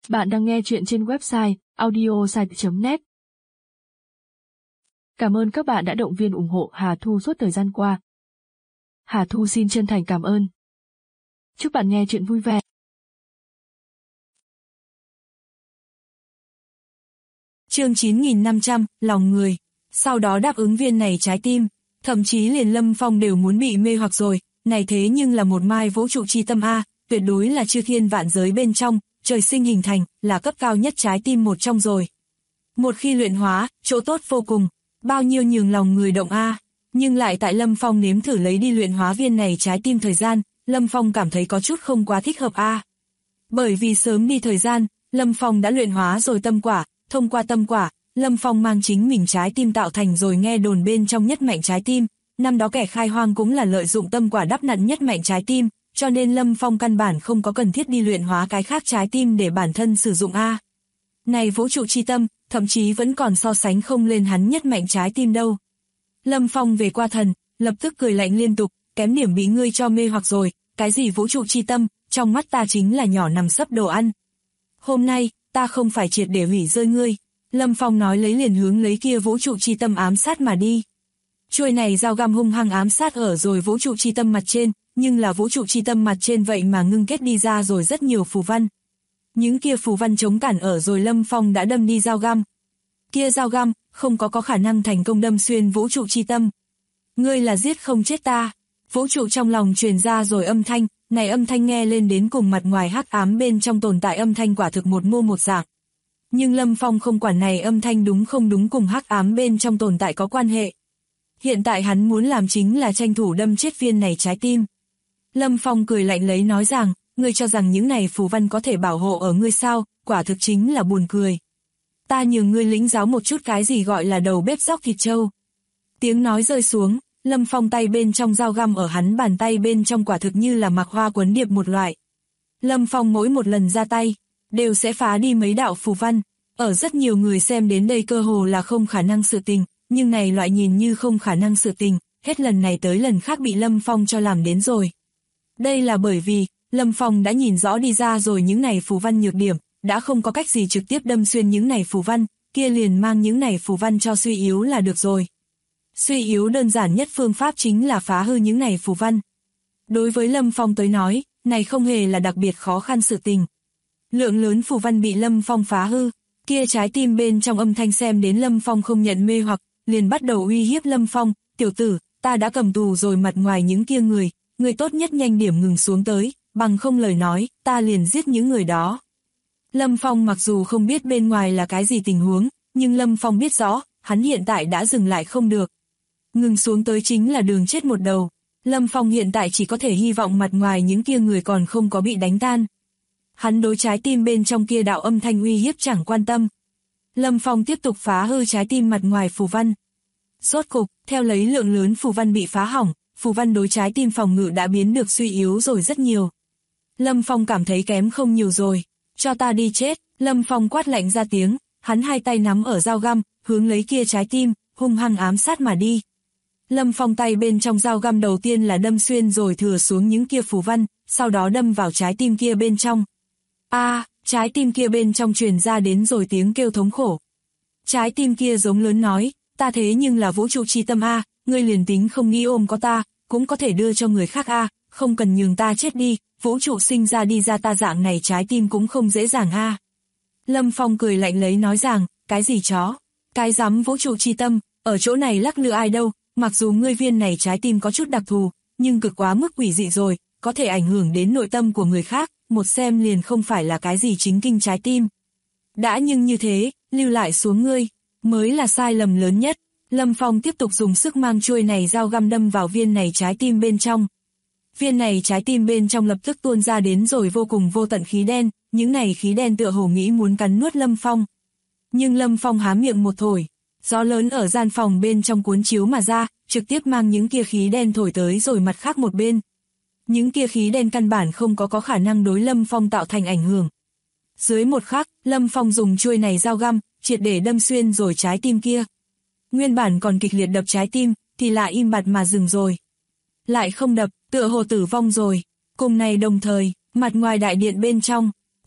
Bạn đang nghe chuyện trên website audiosite.net. Cảm ơn các bạn đã động viên ủng hộ Hà Thu suốt thời gian qua. Hà Thu xin chân thành cảm ơn. Chúc bạn nghe chuyện vui vẻ. Chương 9500, lòng người. Sau đó đáp ứng viên này trái tim, thậm chí liền Lâm Phong đều muốn bị mê hoặc rồi, này thế nhưng là một mai vũ trụ chi tâm a, tuyệt đối là chư thiên vạn giới bên trong, trời sinh hình thành, là cấp cao nhất trái tim một trong rồi. Một khi luyện hóa, chỗ tốt vô cùng, bao nhiêu nhường lòng người động a, nhưng lại tại Lâm Phong nếm thử lấy đi luyện hóa viên này trái tim thời gian, Lâm Phong cảm thấy có chút không quá thích hợp a. Bởi vì sớm đi thời gian, Lâm Phong đã luyện hóa rồi tâm quả, thông qua tâm quả, Lâm Phong mang chính mình trái tim tạo thành rồi nghe đồn bên trong nhất mạnh trái tim, năm đó kẻ khai hoang cũng là lợi dụng tâm quả đắp nặn nhất mạnh trái tim, cho nên Lâm Phong căn bản không có cần thiết đi luyện hóa cái khác trái tim để bản thân sử dụng a. Này vũ trụ chi tâm, thậm chí vẫn còn so sánh không lên hắn nhất mạnh trái tim đâu. Lâm Phong về qua thần, lập tức cười lạnh liên tục, kém điểm bị ngươi cho mê hoặc rồi, cái gì vũ trụ chi tâm, trong mắt ta chính là nhỏ nằm sấp đồ ăn. Hôm nay, ta không phải triệt để hủy rơi ngươi. Lâm Phong nói lấy liền hướng lấy kia vũ trụ chi tâm ám sát mà đi. Chuôi này dao găm hung hăng ám sát ở rồi vũ trụ chi tâm mặt trên, nhưng là vũ trụ chi tâm mặt trên vậy mà ngưng kết đi ra rồi rất nhiều phù văn. Những kia phù văn chống cản ở rồi Lâm Phong đã đâm đi dao găm. Kia dao găm, không có khả năng thành công đâm xuyên vũ trụ chi tâm. Ngươi là giết không chết ta. Vũ trụ trong lòng truyền ra rồi âm thanh, này âm thanh nghe lên đến cùng mặt ngoài hắc ám bên trong tồn tại âm thanh quả thực một mô một dạng. Nhưng Lâm Phong không quản này âm thanh đúng không đúng cùng hắc ám bên trong tồn tại có quan hệ. Hiện tại hắn muốn làm chính là tranh thủ đâm chết viên này trái tim. Lâm Phong cười lạnh lấy nói rằng, ngươi cho rằng những này phù văn có thể bảo hộ ở ngươi sao, quả thực chính là buồn cười. Ta nhường ngươi lĩnh giáo một chút cái gì gọi là đầu bếp róc thịt trâu. Tiếng nói rơi xuống, Lâm Phong tay bên trong dao găm ở hắn bàn tay bên trong quả thực như là mặc hoa quấn điệp một loại. Lâm Phong mỗi một lần ra tay, đều sẽ phá đi mấy đạo phù văn, ở rất nhiều người xem đến đây cơ hồ là không khả năng sự tình, nhưng này loại nhìn như không khả năng sự tình, hết lần này tới lần khác bị Lâm Phong cho làm đến rồi. Đây là bởi vì, Lâm Phong đã nhìn rõ đi ra rồi những này phù văn nhược điểm, đã không có cách gì trực tiếp đâm xuyên những này phù văn, kia liền mang những này phù văn cho suy yếu là được rồi. Suy yếu đơn giản nhất phương pháp chính là phá hư những này phù văn. Đối với Lâm Phong tới nói, này không hề là đặc biệt khó khăn sự tình. Lượng lớn phù văn bị Lâm Phong phá hư, kia trái tim bên trong âm thanh xem đến Lâm Phong không nhận mê hoặc, liền bắt đầu uy hiếp Lâm Phong, tiểu tử, ta đã cầm tù rồi mặt ngoài những kia người tốt nhất nhanh điểm ngừng xuống tới, bằng không lời nói, ta liền giết những người đó. Lâm Phong mặc dù không biết bên ngoài là cái gì tình huống, nhưng Lâm Phong biết rõ, hắn hiện tại đã dừng lại không được. Ngừng xuống tới chính là đường chết một đầu. Lâm Phong hiện tại chỉ có thể hy vọng mặt ngoài những kia người còn không có bị đánh tan. Hắn đối trái tim bên trong kia đạo âm thanh uy hiếp chẳng quan tâm. Lâm Phong tiếp tục phá hư trái tim mặt ngoài phù văn. Rốt cục, theo lấy lượng lớn phù văn bị phá hỏng, phù văn đối trái tim phòng ngự đã biến được suy yếu rồi rất nhiều. Lâm Phong cảm thấy kém không nhiều rồi. Cho ta đi chết, Lâm Phong quát lạnh ra tiếng, hắn hai tay nắm ở dao găm, hướng lấy kia trái tim, hung hăng ám sát mà đi. Lâm Phong tay bên trong dao găm đầu tiên là đâm xuyên rồi thừa xuống những kia phù văn, sau đó đâm vào trái tim kia bên trong. Trái tim kia bên trong truyền ra đến rồi tiếng kêu thống khổ. Trái tim kia giống lớn nói, ta thế nhưng là vũ trụ chi tâm a, ngươi liền tính không nghĩ ôm có ta, cũng có thể đưa cho người khác a, không cần nhường ta chết đi, vũ trụ sinh ra đi ra ta dạng này trái tim cũng không dễ dàng a. Lâm Phong cười lạnh lấy nói rằng, cái gì chó, cái dám vũ trụ chi tâm, ở chỗ này lắc lư ai đâu, mặc dù ngươi viên này trái tim có chút đặc thù, nhưng cực quá mức quỷ dị rồi, có thể ảnh hưởng đến nội tâm của người khác, một xem liền không phải là cái gì chính kinh trái tim. Đã nhưng như thế, lưu lại xuống ngươi, mới là sai lầm lớn nhất. Lâm Phong tiếp tục dùng sức mang chuôi này dao găm đâm vào viên này trái tim bên trong. Viên này trái tim bên trong lập tức tuôn ra đến rồi vô cùng vô tận khí đen, những này khí đen tựa hồ nghĩ muốn cắn nuốt Lâm Phong. Nhưng Lâm Phong há miệng một thổi, gió lớn ở gian phòng bên trong cuốn chiếu mà ra, trực tiếp mang những kia khí đen thổi tới rồi mặt khác một bên. Những kia khí đen căn bản không có khả năng đối Lâm Phong tạo thành ảnh hưởng. Dưới một khắc, Lâm Phong dùng chuôi này dao găm, triệt để đâm xuyên rồi trái tim kia. Nguyên bản còn kịch liệt đập trái tim, thì lại im bặt mà dừng rồi. Lại không đập, tựa hồ tử vong rồi. Cùng này đồng thời, mặt ngoài đại điện bên trong,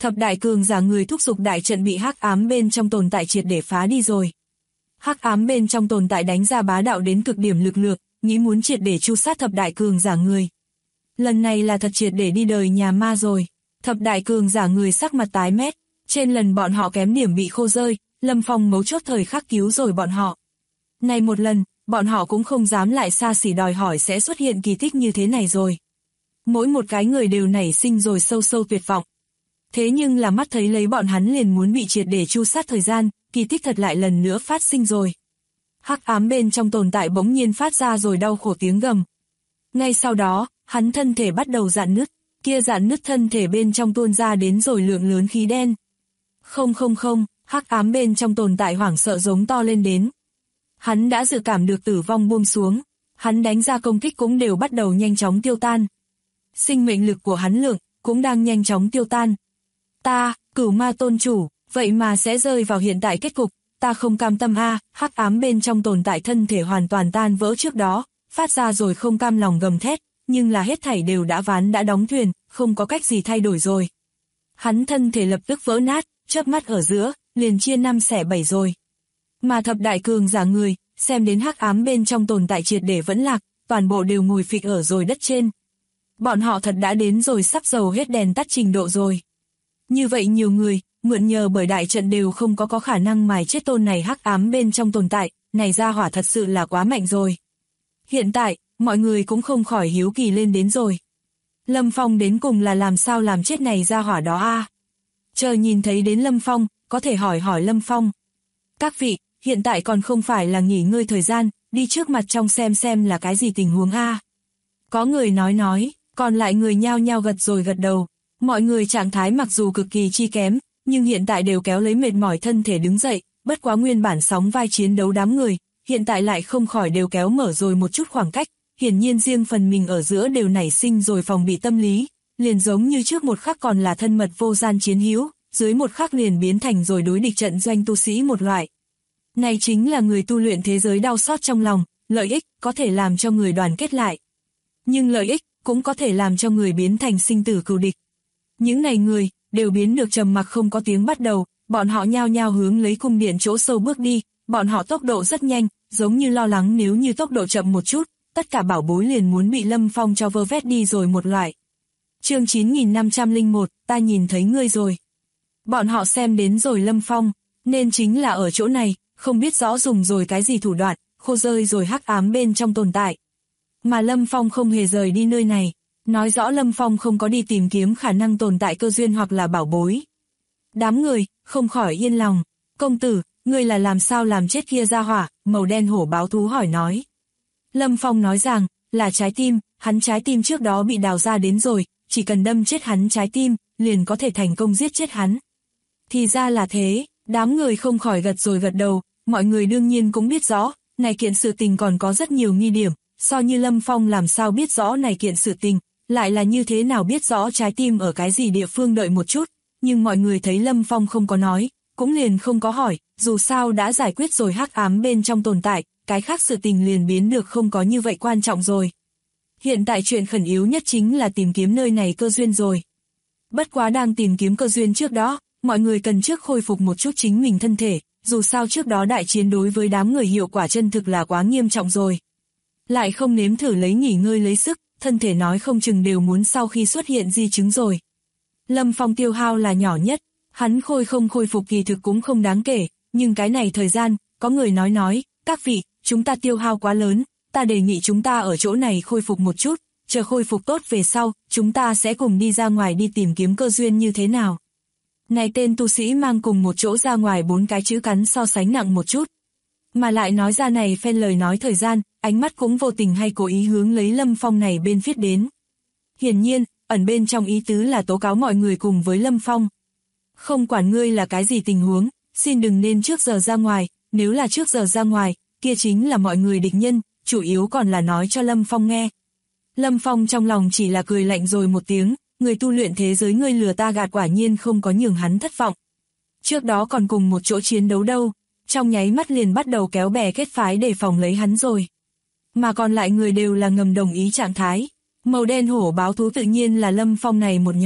Thập đại cường giả người thúc giục đại trận bị hắc ám bên trong tồn tại triệt để phá đi rồi. Hắc ám bên trong tồn tại đánh ra bá đạo đến cực điểm lực lượng, nghĩ muốn triệt để tru sát thập đại cường giả người. Lần này là thật triệt để đi đời nhà ma rồi. Thập đại cường giả người sắc mặt tái mét, trên lần bọn họ kém điểm bị khô rơi, Lâm Phong mấu chốt thời khắc cứu rồi bọn họ. Này một lần, bọn họ cũng không dám lại xa xỉ đòi hỏi sẽ xuất hiện kỳ tích như thế này rồi. Mỗi một cái người đều nảy sinh rồi sâu sâu tuyệt vọng. Thế nhưng là mắt thấy lấy bọn hắn liền muốn bị triệt để tru sát thời gian, kỳ tích thật lại lần nữa phát sinh rồi. Hắc ám bên trong tồn tại bỗng nhiên phát ra rồi đau khổ tiếng gầm. Ngay sau đó, hắn thân thể bắt đầu rạn nứt, kia rạn nứt thân thể bên trong tuôn ra đến rồi lượng lớn khí đen. Không, hắc ám bên trong tồn tại hoảng sợ giống to lên đến. Hắn đã dự cảm được tử vong buông xuống, hắn đánh ra công kích cũng đều bắt đầu nhanh chóng tiêu tan. Sinh mệnh lực của hắn lượng cũng đang nhanh chóng tiêu tan. Ta, Cửu Ma tôn chủ, vậy mà sẽ rơi vào hiện tại kết cục, ta không cam tâm a. Hắc ám bên trong tồn tại thân thể hoàn toàn tan vỡ trước đó, phát ra rồi không cam lòng gầm thét, nhưng là hết thảy đều đã ván đã đóng thuyền, không có cách gì thay đổi rồi. Hắn thân thể lập tức vỡ nát, chớp mắt ở giữa, liền chia 5 xẻ 7 rồi. Mà thập đại cường giả người, xem đến hắc ám bên trong tồn tại triệt để vẫn lạc, toàn bộ đều ngồi phịch ở rồi đất trên. Bọn họ thật đã đến rồi sắp dầu hết đèn tắt trình độ rồi. Như vậy nhiều người, mượn nhờ bởi đại trận đều không có khả năng mài chết tôn này hắc ám bên trong tồn tại, này ra hỏa thật sự là quá mạnh rồi. Hiện tại, mọi người cũng không khỏi hiếu kỳ lên đến rồi. Lâm Phong đến cùng là làm sao làm chết này ra hỏa đó a? Chờ nhìn thấy đến Lâm Phong, có thể hỏi Lâm Phong. Các vị, hiện tại còn không phải là nghỉ ngơi thời gian, đi trước mặt trong xem là cái gì tình huống a. Có người nói, còn lại người nhao nhao gật rồi gật đầu. Mọi người trạng thái mặc dù cực kỳ chi kém, nhưng hiện tại đều kéo lấy mệt mỏi thân thể đứng dậy, bất quá nguyên bản sóng vai chiến đấu đám người, hiện tại lại không khỏi đều kéo mở rồi một chút khoảng cách, hiển nhiên riêng phần mình ở giữa đều nảy sinh rồi phòng bị tâm lý, liền giống như trước một khắc còn là thân mật vô gian chiến hữu, dưới một khắc liền biến thành rồi đối địch trận doanh tu sĩ một loại. Này chính là người tu luyện thế giới đau xót trong lòng, lợi ích có thể làm cho người đoàn kết lại. Nhưng lợi ích cũng có thể làm cho người biến thành sinh tử cừu địch. Những này người đều biến được trầm mặc không có tiếng bắt đầu, bọn họ nhao nhao hướng lấy cung điện chỗ sâu bước đi, bọn họ tốc độ rất nhanh, giống như lo lắng nếu như tốc độ chậm một chút, tất cả bảo bối liền muốn bị Lâm Phong cho vơ vét đi rồi một loại. Chương 9501, ta nhìn thấy ngươi rồi. Bọn họ xem đến rồi Lâm Phong, nên chính là ở chỗ này, không biết rõ dùng rồi cái gì thủ đoạn, khô rơi rồi hắc ám bên trong tồn tại. Mà Lâm Phong không hề rời đi nơi này, nói rõ Lâm Phong không có đi tìm kiếm khả năng tồn tại cơ duyên hoặc là bảo bối. Đám người, không khỏi yên lòng. Công tử, ngươi là làm sao làm chết kia ra hỏa, màu đen hổ báo thú hỏi nói. Lâm Phong nói rằng, là trái tim, hắn trái tim trước đó bị đào ra đến rồi, chỉ cần đâm chết hắn trái tim, liền có thể thành công giết chết hắn. Thì ra là thế, đám người không khỏi gật rồi gật đầu, mọi người đương nhiên cũng biết rõ, này kiện sự tình còn có rất nhiều nghi điểm, so như Lâm Phong làm sao biết rõ này kiện sự tình, lại là như thế nào biết rõ trái tim ở cái gì địa phương đợi một chút, nhưng mọi người thấy Lâm Phong không có nói, cũng liền không có hỏi, dù sao đã giải quyết rồi hắc ám bên trong tồn tại, cái khác sự tình liền biến được không có như vậy quan trọng rồi. Hiện tại chuyện khẩn yếu nhất chính là tìm kiếm nơi này cơ duyên rồi. Bất quá đang tìm kiếm cơ duyên trước đó, mọi người cần trước khôi phục một chút chính mình thân thể, dù sao trước đó đại chiến đối với đám người hiệu quả chân thực là quá nghiêm trọng rồi. Lại không nếm thử lấy nghỉ ngơi lấy sức, thân thể nói không chừng đều muốn sau khi xuất hiện di chứng rồi. Lâm Phong tiêu hao là nhỏ nhất, hắn không khôi phục kỳ thực cũng không đáng kể, nhưng cái này thời gian, có người nói, các vị, chúng ta tiêu hao quá lớn, ta đề nghị chúng ta ở chỗ này khôi phục một chút, chờ khôi phục tốt về sau, chúng ta sẽ cùng đi ra ngoài đi tìm kiếm cơ duyên như thế nào. Này tên tu sĩ mang cùng một chỗ ra ngoài 4 cái chữ cắn so sánh nặng một chút. Mà lại nói ra này phen lời nói thời gian, ánh mắt cũng vô tình hay cố ý hướng lấy Lâm Phong này bên viết đến. Hiển nhiên, ẩn bên trong ý tứ là tố cáo mọi người cùng với Lâm Phong. Không quản ngươi là cái gì tình huống, xin đừng nên trước giờ ra ngoài, nếu là trước giờ ra ngoài, kia chính là mọi người địch nhân, chủ yếu còn là nói cho Lâm Phong nghe. Lâm Phong trong lòng chỉ là cười lạnh rồi một tiếng, người tu luyện thế giới ngươi lừa ta gạt quả nhiên không có nhường hắn thất vọng. Trước đó còn cùng một chỗ chiến đấu đâu, trong nháy mắt liền bắt đầu kéo bè kết phái để phòng lấy hắn rồi. Mà còn lại người đều là ngầm đồng ý trạng thái. Màu đen hổ báo thú tự nhiên là Lâm Phong này một nhóm,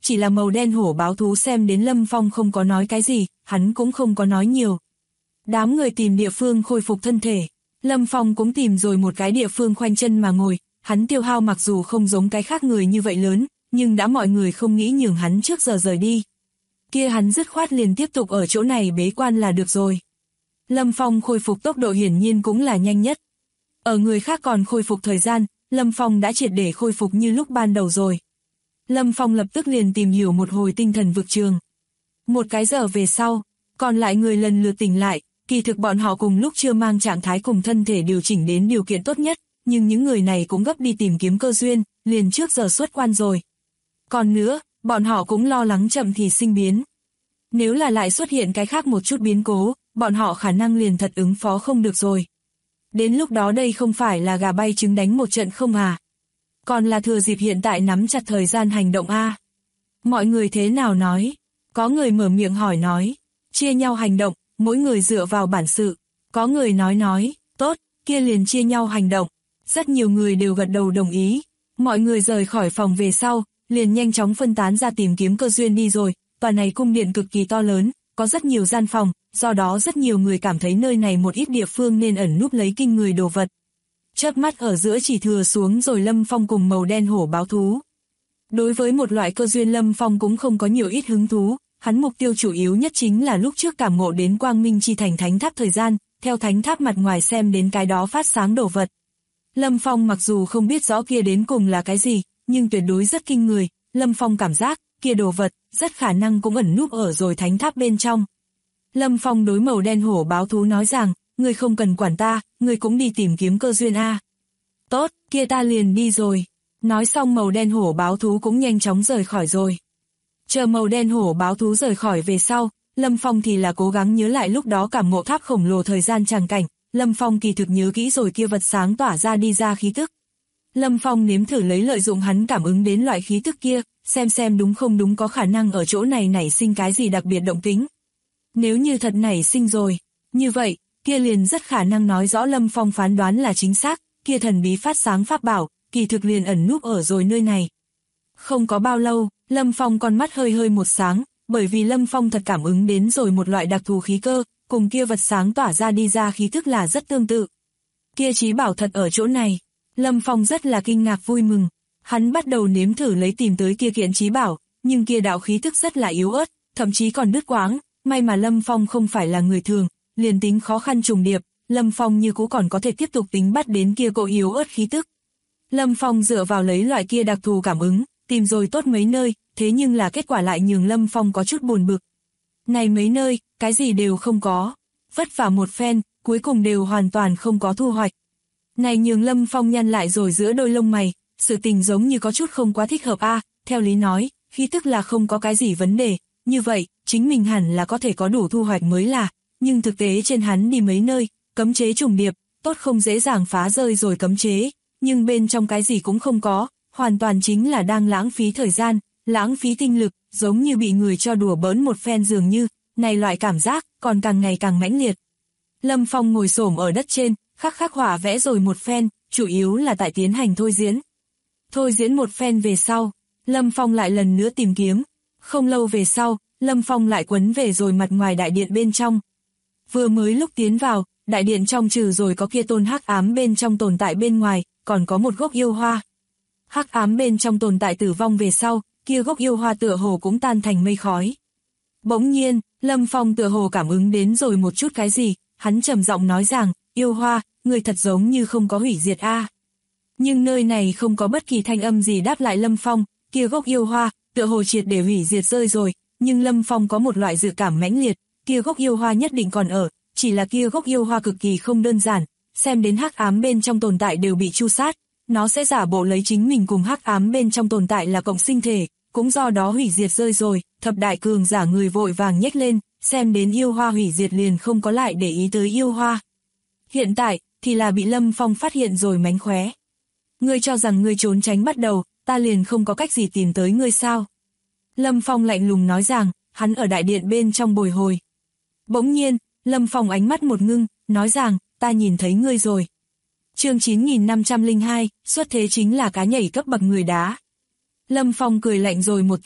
chỉ là màu đen hổ báo thú xem đến Lâm Phong không có nói cái gì, hắn cũng không có nói nhiều. Đám người tìm địa phương khôi phục thân thể, Lâm Phong cũng tìm rồi một cái địa phương khoanh chân mà ngồi, hắn tiêu hao mặc dù không giống cái khác người như vậy lớn, nhưng đã mọi người không nghĩ nhường hắn trước giờ rời đi. Kia hắn dứt khoát liền tiếp tục ở chỗ này bế quan là được rồi. Lâm Phong khôi phục tốc độ hiển nhiên cũng là nhanh nhất. Ở người khác còn khôi phục thời gian, Lâm Phong đã triệt để khôi phục như lúc ban đầu rồi. Lâm Phong lập tức liền tìm hiểu một hồi tinh thần vực trường. Một cái giờ về sau, còn lại người lần lượt tỉnh lại, kỳ thực bọn họ cùng lúc chưa mang trạng thái cùng thân thể điều chỉnh đến điều kiện tốt nhất, nhưng những người này cũng gấp đi tìm kiếm cơ duyên, liền trước giờ xuất quan rồi. Còn nữa, bọn họ cũng lo lắng chậm thì sinh biến. Nếu là lại xuất hiện cái khác một chút biến cố, bọn họ khả năng liền thật ứng phó không được rồi. Đến lúc đó đây không phải là gà bay trứng đánh một trận không à? Còn là thừa dịp hiện tại nắm chặt thời gian hành động a. Mọi người thế nào nói? Có người mở miệng hỏi nói, chia nhau hành động, mỗi người dựa vào bản sự. Có người nói, tốt, kia liền chia nhau hành động. Rất nhiều người đều gật đầu đồng ý. Mọi người rời khỏi phòng về sau, liền nhanh chóng phân tán ra tìm kiếm cơ duyên đi rồi. Tòa này cung điện cực kỳ to lớn, có rất nhiều gian phòng, do đó rất nhiều người cảm thấy nơi này một ít địa phương nên ẩn núp lấy kinh người đồ vật. Chớp mắt ở giữa chỉ thừa xuống rồi Lâm Phong cùng màu đen hổ báo thú. Đối với một loại cơ duyên Lâm Phong cũng không có nhiều ít hứng thú, hắn mục tiêu chủ yếu nhất chính là lúc trước cảm ngộ đến Quang Minh Chi Thành thánh tháp thời gian, theo thánh tháp mặt ngoài xem đến cái đó phát sáng đồ vật. Lâm Phong mặc dù không biết rõ kia đến cùng là cái gì, nhưng tuyệt đối rất kinh người, Lâm Phong cảm giác, kia đồ vật, rất khả năng cũng ẩn núp ở rồi thánh tháp bên trong. Lâm Phong đối màu đen hổ báo thú nói rằng, ngươi không cần quản ta, ngươi cũng đi tìm kiếm cơ duyên a. Tốt, kia ta liền đi rồi. Nói xong màu đen hổ báo thú cũng nhanh chóng rời khỏi rồi. Chờ màu đen hổ báo thú rời khỏi về sau, Lâm Phong thì là cố gắng nhớ lại lúc đó cảm ngộ tháp khổng lồ thời gian tràng cảnh, Lâm Phong kỳ thực nhớ kỹ rồi kia vật sáng tỏa ra đi ra khí tức. Lâm Phong nếm thử lấy lợi dụng hắn cảm ứng đến loại khí tức kia, xem đúng không đúng có khả năng ở chỗ này nảy sinh cái gì đặc biệt động tĩnh. Nếu như thật nảy sinh rồi, như vậy, kia liền rất khả năng nói rõ Lâm Phong phán đoán là chính xác, kia thần bí phát sáng pháp bảo, kỳ thực liền ẩn núp ở rồi nơi này. Không có bao lâu, Lâm Phong con mắt hơi một sáng, bởi vì Lâm Phong thật cảm ứng đến rồi một loại đặc thù khí cơ, cùng kia vật sáng tỏa ra đi ra khí thức là rất tương tự. Kia trí bảo thật ở chỗ này, Lâm Phong rất là kinh ngạc vui mừng, hắn bắt đầu nếm thử lấy tìm tới kia kiện trí bảo, nhưng kia đạo khí thức rất là yếu ớt, thậm chí còn đứt quãng, may mà Lâm Phong không phải là người thường, liền tính khó khăn trùng điệp, Lâm Phong như cũ còn có thể tiếp tục tính bắt đến kia cỗ yếu ớt khí tức. Lâm Phong dựa vào lấy loại kia đặc thù cảm ứng, tìm rồi tốt mấy nơi, thế nhưng là kết quả lại nhường Lâm Phong có chút buồn bực. Này mấy nơi, cái gì đều không có, vất vả một phen, cuối cùng đều hoàn toàn không có thu hoạch. Này nhường Lâm Phong nhăn lại rồi giữa đôi lông mày, sự tình giống như có chút không quá thích hợp a. Theo lý nói, khí tức là không có cái gì vấn đề, như vậy, chính mình hẳn là có thể có đủ thu hoạch mới là, nhưng thực tế trên hắn đi mấy nơi, cấm chế trùng điệp, tốt không dễ dàng phá rơi rồi cấm chế, nhưng bên trong cái gì cũng không có, hoàn toàn chính là đang lãng phí thời gian, lãng phí tinh lực, giống như bị người cho đùa bỡn một phen dường như, này loại cảm giác, còn càng ngày càng mãnh liệt. Lâm Phong ngồi xổm ở đất trên, khắc họa vẽ rồi một phen, chủ yếu là tại tiến hành thôi diễn. Thôi diễn một phen về sau, Lâm Phong lại lần nữa tìm kiếm, không lâu về sau, Lâm Phong lại quấn về rồi mặt ngoài đại điện bên trong. Vừa mới lúc tiến vào, đại điện trong trừ rồi có kia tôn hắc ám bên trong tồn tại bên ngoài, còn có một gốc yêu hoa. Hắc ám bên trong tồn tại tử vong về sau, kia gốc yêu hoa tựa hồ cũng tan thành mây khói. Bỗng nhiên, Lâm Phong tựa hồ cảm ứng đến rồi một chút cái gì, hắn trầm giọng nói rằng, yêu hoa, người thật giống như không có hủy diệt a. Nhưng nơi này không có bất kỳ thanh âm gì đáp lại Lâm Phong, kia gốc yêu hoa, tựa hồ triệt để hủy diệt rơi rồi, nhưng Lâm Phong có một loại dự cảm mãnh liệt, kia gốc yêu hoa nhất định còn ở, chỉ là kia gốc yêu hoa cực kỳ không đơn giản, xem đến hắc ám bên trong tồn tại đều bị tru sát, nó sẽ giả bộ lấy chính mình cùng hắc ám bên trong tồn tại là cộng sinh thể, cũng do đó hủy diệt rơi rồi, thập đại cường giả người vội vàng nhếch lên, xem đến yêu hoa hủy diệt liền không có lại để ý tới yêu hoa. Hiện tại, thì là bị Lâm Phong phát hiện rồi mánh khóe. Ngươi cho rằng ngươi trốn tránh bắt đầu, ta liền không có cách gì tìm tới ngươi sao? Lâm Phong lạnh lùng nói rằng, hắn ở đại điện bên trong bồi hồi. Bỗng nhiên, Lâm Phong ánh mắt một ngưng, nói rằng, ta nhìn thấy ngươi rồi. Chương 9502, xuất thế chính là cá nhảy cấp bậc người đá. Lâm Phong cười lạnh rồi một tiếng,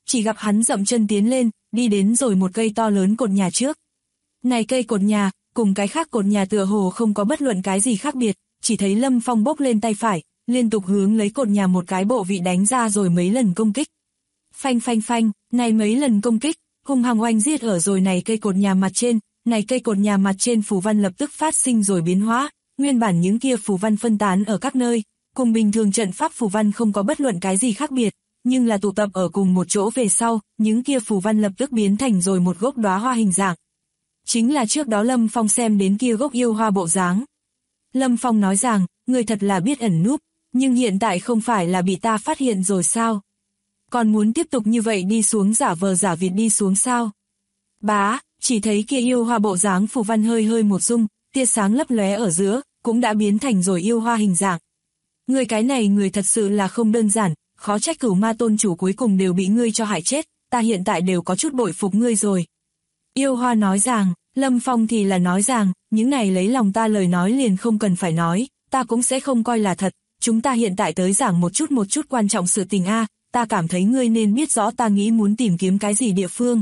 chỉ gặp hắn dậm chân tiến lên, đi đến rồi một cây to lớn cột nhà trước. Này cây cột nhà, cùng cái khác cột nhà tựa hồ không có bất luận cái gì khác biệt, chỉ thấy Lâm Phong bốc lên tay phải, liên tục hướng lấy cột nhà một cái bộ vị đánh ra rồi mấy lần công kích. Phanh phanh phanh, này mấy lần công kích, hung hăng oanh giết ở rồi này cây cột nhà mặt trên, này cây cột nhà mặt trên phù văn lập tức phát sinh rồi biến hóa, nguyên bản những kia phù văn phân tán ở các nơi, cùng bình thường trận pháp phù văn không có bất luận cái gì khác biệt, nhưng là tụ tập ở cùng một chỗ về sau, những kia phù văn lập tức biến thành rồi một gốc đóa hoa hình dạng. Chính là trước đó Lâm Phong xem đến kia gốc yêu hoa bộ dáng. Lâm Phong nói rằng, người thật là biết ẩn núp, nhưng hiện tại không phải là bị ta phát hiện rồi sao? Còn muốn tiếp tục như vậy đi xuống giả vờ giả vịt đi xuống sao? Bá, chỉ thấy kia yêu hoa bộ dáng phù văn hơi hơi một rung, tia sáng lấp lóe ở giữa, cũng đã biến thành rồi yêu hoa hình dạng. Người cái này người thật sự là không đơn giản, khó trách Cửu Ma tôn chủ cuối cùng đều bị ngươi cho hại chết, ta hiện tại đều có chút bội phục ngươi rồi. Yêu hoa nói rằng, Lâm Phong thì là nói rằng, những này lấy lòng ta lời nói liền không cần phải nói, ta cũng sẽ không coi là thật, chúng ta hiện tại tới giảng một chút quan trọng sự tình a, ta cảm thấy ngươi nên biết rõ ta nghĩ muốn tìm kiếm cái gì địa phương.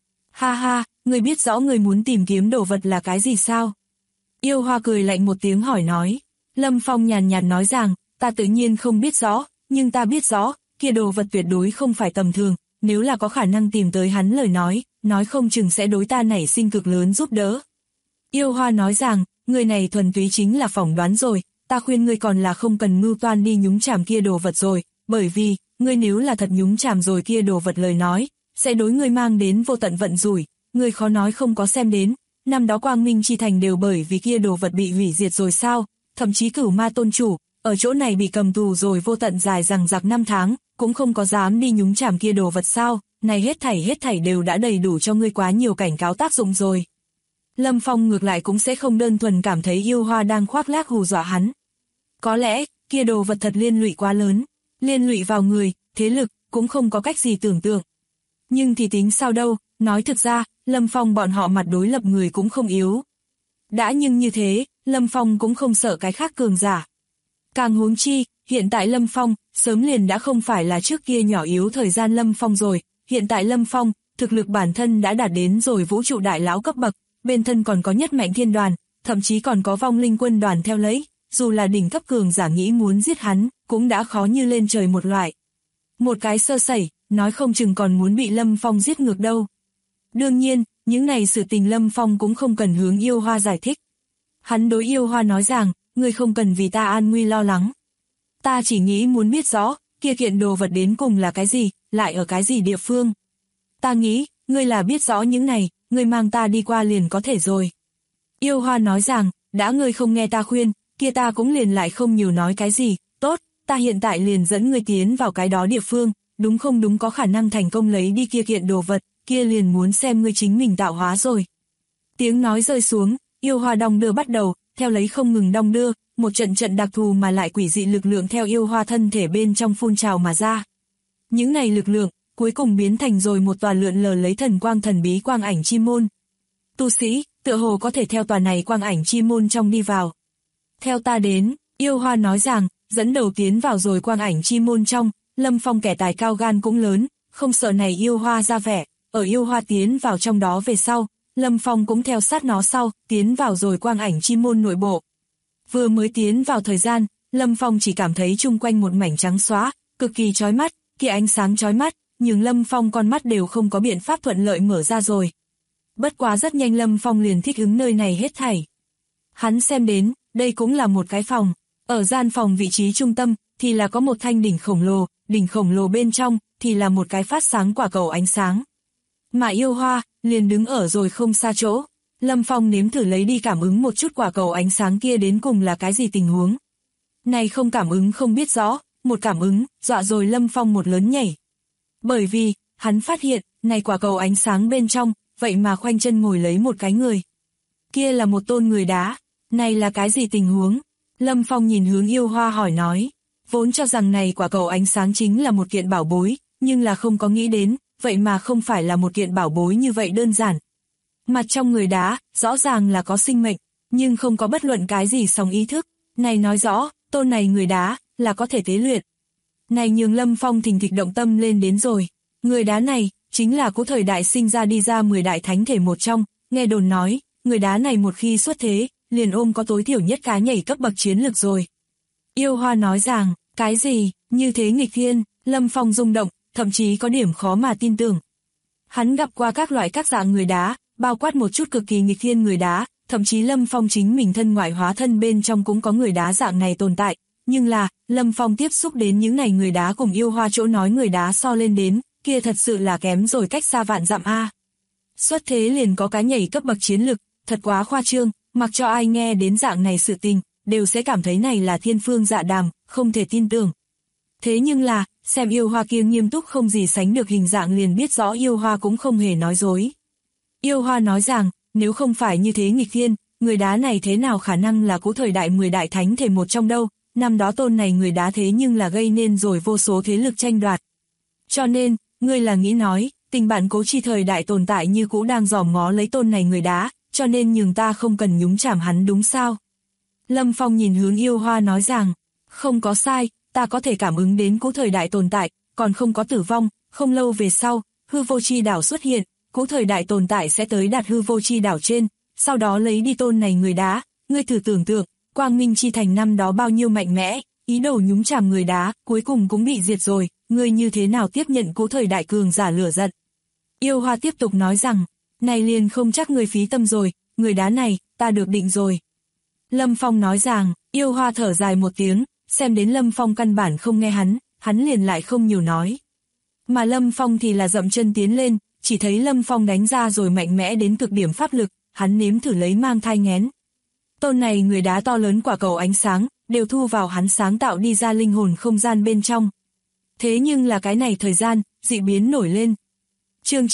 Ha ha, ngươi biết rõ ngươi muốn tìm kiếm đồ vật là cái gì sao? Yêu hoa cười lạnh một tiếng hỏi nói. Lâm Phong nhàn nhạt nói rằng, ta tự nhiên không biết rõ, nhưng ta biết rõ, kia đồ vật tuyệt đối không phải tầm thường, nếu là có khả năng tìm tới hắn lời nói không chừng sẽ đối ta nảy sinh cực lớn giúp đỡ. Yêu hoa nói rằng, người này thuần túy chính là phỏng đoán rồi, ta khuyên ngươi còn là không cần mưu toan đi nhúng chàm kia đồ vật rồi, bởi vì, ngươi nếu là thật nhúng chàm rồi kia đồ vật lời nói, sẽ đối ngươi mang đến vô tận vận rủi, ngươi khó nói không có xem đến, năm đó Quang Minh Chi Thành đều bởi vì kia đồ vật bị hủy diệt rồi sao, thậm chí Cửu Ma tôn chủ, ở chỗ này bị cầm tù rồi vô tận dài rằng giặc 5 tháng, cũng không có dám đi nhúng chàm kia đồ vật sao, này hết thảy đều đã đầy đủ cho ngươi quá nhiều cảnh cáo tác dụng rồi. Lâm Phong ngược lại cũng sẽ không đơn thuần cảm thấy yêu hoa đang khoác lác hù dọa hắn. Có lẽ, kia đồ vật thật liên lụy quá lớn, liên lụy vào người, thế lực, cũng không có cách gì tưởng tượng. Nhưng thì tính sao đâu, nói thực ra, Lâm Phong bọn họ mặt đối lập người cũng không yếu. Đã nhưng như thế, Lâm Phong cũng không sợ cái khác cường giả. Càng huống chi, hiện tại Lâm Phong, sớm liền đã không phải là trước kia nhỏ yếu thời gian Lâm Phong rồi, hiện tại Lâm Phong, thực lực bản thân đã đạt đến rồi vũ trụ đại lão cấp bậc, bên thân còn có nhất mạnh thiên đoàn, thậm chí còn có vong linh quân đoàn theo lấy, dù là đỉnh cấp cường giả nghĩ muốn giết hắn, cũng đã khó như lên trời một loại. Một cái sơ sẩy, nói không chừng còn muốn bị Lâm Phong giết ngược đâu. Đương nhiên, những này sự tình Lâm Phong cũng không cần hướng yêu hoa giải thích. Hắn đối yêu hoa nói rằng, ngươi không cần vì ta an nguy lo lắng. Ta chỉ nghĩ muốn biết rõ, kia kiện đồ vật đến cùng là cái gì, lại ở cái gì địa phương. Ta nghĩ, ngươi là biết rõ những này, ngươi mang ta đi qua liền có thể rồi. Yêu hoa nói rằng, đã ngươi không nghe ta khuyên, kia ta cũng liền lại không nhiều nói cái gì, tốt, ta hiện tại liền dẫn ngươi tiến vào cái đó địa phương, đúng không đúng có khả năng thành công lấy đi kia kiện đồ vật, kia liền muốn xem ngươi chính mình tạo hóa rồi. Tiếng nói rơi xuống, yêu hoa đong đưa bắt đầu, theo lấy không ngừng đong đưa, một trận đặc thù mà lại quỷ dị lực lượng theo yêu hoa thân thể bên trong phun trào mà ra. Những này lực lượng, cuối cùng biến thành rồi một tòa lượn lờ lấy thần quang thần bí quang ảnh chi môn. Tu sĩ, tựa hồ có thể theo tòa này quang ảnh chi môn trong đi vào. Theo ta đến, yêu hoa nói rằng, dẫn đầu tiến vào rồi quang ảnh chi môn trong, Lâm Phong kẻ tài cao gan cũng lớn, không sợ này yêu hoa ra vẻ, ở yêu hoa tiến vào trong đó về sau, Lâm Phong cũng theo sát nó sau, tiến vào rồi quang ảnh chi môn nội bộ. Vừa mới tiến vào thời gian, Lâm Phong chỉ cảm thấy chung quanh một mảnh trắng xóa, cực kỳ chói mắt, kia ánh sáng chói mắt, nhưng Lâm Phong con mắt đều không có biện pháp thuận lợi mở ra rồi. Bất quá rất nhanh Lâm Phong liền thích ứng nơi này hết thảy. Hắn xem đến, đây cũng là một cái phòng, ở gian phòng vị trí trung tâm, thì là có một thanh đỉnh khổng lồ bên trong, thì là một cái phát sáng quả cầu ánh sáng. Mà yêu hoa, liền đứng ở rồi không xa chỗ. Lâm Phong nếm thử lấy đi cảm ứng một chút quả cầu ánh sáng kia đến cùng là cái gì tình huống. Này không cảm ứng không biết rõ, một cảm ứng, dọa rồi Lâm Phong một lớn nhảy. Bởi vì, hắn phát hiện, này quả cầu ánh sáng bên trong, vậy mà khoanh chân ngồi lấy một cái người. Kia là một tôn người đá, này là cái gì tình huống? Lâm Phong nhìn hướng yêu hoa hỏi nói, vốn cho rằng này quả cầu ánh sáng chính là một kiện bảo bối, nhưng là không có nghĩ đến, vậy mà không phải là một kiện bảo bối như vậy đơn giản. Mặt trong người đá, rõ ràng là có sinh mệnh, nhưng không có bất luận cái gì sóng ý thức, này nói rõ, tôn này người đá, là có thể tế luyện. Này nhường Lâm Phong thình thịch động tâm lên đến rồi. Người đá này, chính là cũ thời đại sinh ra đi ra 10 đại thánh thể một trong, nghe đồn nói, người đá này một khi xuất thế, liền ôm có tối thiểu nhất cá nhảy cấp bậc chiến lực rồi. Yêu Hoa nói rằng, cái gì, như thế nghịch thiên, Lâm Phong rung động, thậm chí có điểm khó mà tin tưởng. Hắn gặp qua các loại các dạng người đá, bao quát một chút cực kỳ nghịch thiên người đá, thậm chí Lâm Phong chính mình thân ngoại hóa thân bên trong cũng có người đá dạng này tồn tại, nhưng là, Lâm Phong tiếp xúc đến những này người đá cùng Yêu Hoa chỗ nói người đá so lên đến, kia thật sự là kém rồi cách xa vạn dặm a. Xuất thế liền có cái nhảy cấp bậc chiến lực, thật quá khoa trương, mặc cho ai nghe đến dạng này sự tình, đều sẽ cảm thấy này là thiên phương dạ đàm, không thể tin tưởng. Thế nhưng là, xem Yêu Hoa kia nghiêm túc không gì sánh được hình dạng liền biết rõ Yêu Hoa cũng không hề nói dối. Yêu Hoa nói rằng, nếu không phải như thế nghịch thiên, người đá này thế nào khả năng là cũ thời đại 10 đại thánh thể một trong đâu, năm đó tôn này người đá thế nhưng là gây nên rồi vô số thế lực tranh đoạt. Cho nên, ngươi là nghĩ nói, tình bản cố chi thời đại tồn tại như cũ đang dòm ngó lấy tôn này người đá, cho nên nhường ta không cần nhúng chàm hắn đúng sao? Lâm Phong nhìn hướng Yêu Hoa nói rằng, không có sai, ta có thể cảm ứng đến cũ thời đại tồn tại, còn không có tử vong, không lâu về sau, hư vô chi đảo xuất hiện, cũ thời đại tồn tại sẽ tới đạt hư vô chi đảo trên, sau đó lấy đi tôn này người đá, ngươi thử tưởng tượng, Quang Minh chi thành năm đó bao nhiêu mạnh mẽ, ý đồ nhúng chàm người đá, cuối cùng cũng bị diệt rồi, ngươi như thế nào tiếp nhận cũ thời đại cường giả lửa giận. Yêu Hoa tiếp tục nói rằng, này liền không chắc người phí tâm rồi, người đá này, ta được định rồi. Lâm Phong nói rằng, Yêu Hoa thở dài một tiếng, xem đến Lâm Phong căn bản không nghe hắn liền lại không nhiều nói. Mà Lâm Phong thì là dậm chân tiến lên, chỉ thấy Lâm Phong đánh ra rồi mạnh mẽ đến cực điểm pháp lực, hắn nếm thử lấy mang thai nghén. Tôn này người đá to lớn quả cầu ánh sáng, đều thu vào hắn sáng tạo đi ra linh hồn không gian bên trong. Thế nhưng là cái này thời gian, dị biến nổi lên. Chương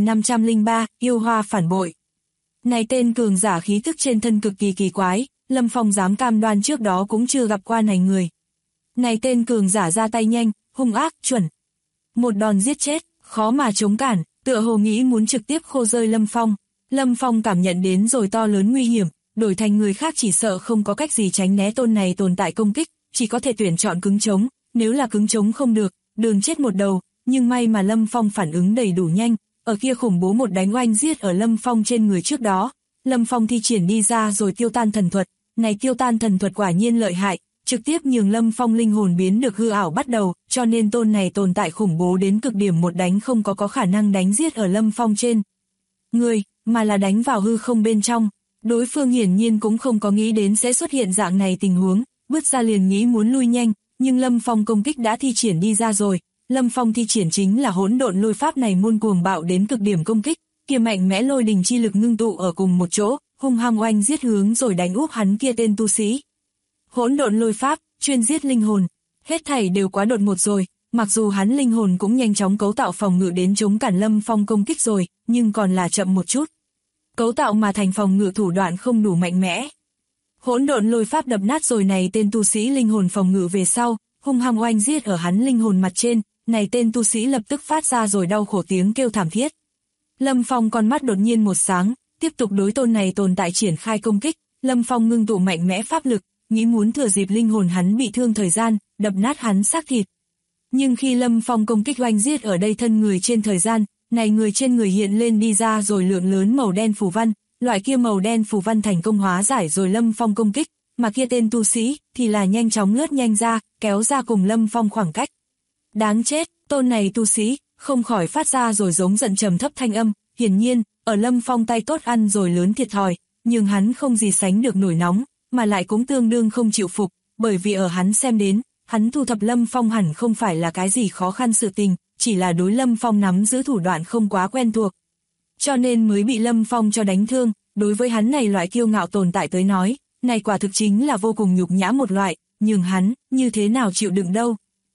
9503, Yêu Hoa phản bội. Này tên cường giả khí tức trên thân cực kỳ kỳ quái, Lâm Phong dám cam đoan trước đó cũng chưa gặp qua này người. Này tên cường giả ra tay nhanh, hung ác, chuẩn. Một đòn giết chết, khó mà chống cản, tựa hồ nghĩ muốn trực tiếp khô rơi Lâm Phong. Lâm Phong cảm nhận đến rồi to lớn nguy hiểm, đổi thành người khác chỉ sợ không có cách gì tránh né tôn này tồn tại công kích, chỉ có thể tuyển chọn cứng chống, nếu là cứng chống không được, đường chết một đầu, nhưng may mà Lâm Phong phản ứng đầy đủ nhanh, ở kia khủng bố một đánh oanh giết ở Lâm Phong trên người trước đó. Lâm Phong thi triển đi ra rồi tiêu tan thần thuật, này tiêu tan thần thuật quả nhiên lợi hại, trực tiếp nhường Lâm Phong linh hồn biến được hư ảo bắt đầu, cho nên tôn này tồn tại khủng bố đến cực điểm một đánh không có khả năng đánh giết ở Lâm Phong trên người, mà là đánh vào hư không bên trong. Đối phương hiển nhiên cũng không có nghĩ đến sẽ xuất hiện dạng này tình huống, bước ra liền nghĩ muốn lui nhanh, nhưng Lâm Phong công kích đã thi triển đi ra rồi. Lâm Phong thi triển chính là hỗn độn lôi pháp này môn cuồng bạo đến cực điểm công kích, kia mạnh mẽ lôi đình chi lực ngưng tụ ở cùng một chỗ, hung hăng oanh giết hướng rồi đánh úp hắn kia tên tu sĩ. Hỗn độn lôi pháp, chuyên giết linh hồn, hết thảy đều quá đột ngột rồi, mặc dù hắn linh hồn cũng nhanh chóng cấu tạo phòng ngự đến chống cản Lâm Phong công kích rồi, nhưng còn là chậm một chút. Cấu tạo mà thành phòng ngự thủ đoạn không đủ mạnh mẽ. Hỗn độn lôi pháp đập nát rồi này tên tu sĩ linh hồn phòng ngự về sau, hung hăng oanh giết ở hắn linh hồn mặt trên, này tên tu sĩ lập tức phát ra rồi đau khổ tiếng kêu thảm thiết. Lâm Phong con mắt đột nhiên một sáng, tiếp tục đối tôn này tồn tại triển khai công kích, Lâm Phong ngưng tụ mạnh mẽ pháp lực, nghĩ muốn thừa dịp linh hồn hắn bị thương thời gian, đập nát hắn xác thịt. Nhưng khi Lâm Phong công kích oanh giết ở đây thân người trên thời gian, này người trên người hiện lên đi ra rồi lượng lớn màu đen phù văn, loại kia màu đen phù văn thành công hóa giải rồi Lâm Phong công kích, mà kia tên tu sĩ thì là nhanh chóng lướt nhanh ra, kéo ra cùng Lâm Phong khoảng cách. Đáng chết, tôn này tu sĩ, không khỏi phát ra rồi giống giận trầm thấp thanh âm, hiển nhiên, ở Lâm Phong tay tốt ăn rồi lớn thiệt thòi, nhưng hắn không gì sánh được nổi nóng, mà lại cũng tương đương không chịu phục, bởi vì ở hắn xem đến, hắn thu thập Lâm Phong hẳn không phải là cái gì khó khăn sự tình, chỉ là đối Lâm Phong nắm giữ thủ đoạn không quá quen thuộc. Cho nên mới bị Lâm Phong cho đánh thương, đối với hắn này loại kiêu ngạo tồn tại tới nói, này quả thực chính là vô cùng nhục nhã một loại, nhưng hắn, như thế nào chịu đựng đâu.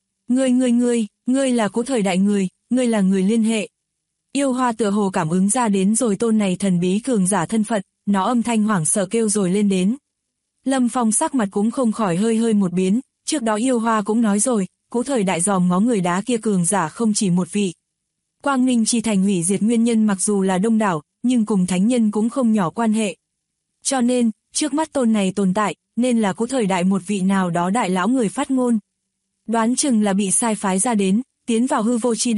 Ngươi là cũ thời đại người, ngươi là người liên hệ. Yêu Hoa tựa hồ cảm ứng ra đến rồi tôn này thần bí cường giả thân phận, nó âm thanh hoảng sợ kêu rồi lên đến. Lâm Phong sắc mặt cũng không khỏi hơi một biến, trước đó Yêu Hoa cũng nói rồi, cũ thời đại dòm ngó người đá kia cường giả không chỉ một vị. Quang Minh chi thành hủy diệt nguyên nhân mặc dù là đông đảo, nhưng cùng thánh nhân cũng không nhỏ quan hệ. Cho nên, trước mắt tôn này tồn tại, nên là cũ thời đại một vị nào đó đại lão người phát ngôn. Đoán chừng là bị sai phái ra đến, tiến vào hư vô chi đảo,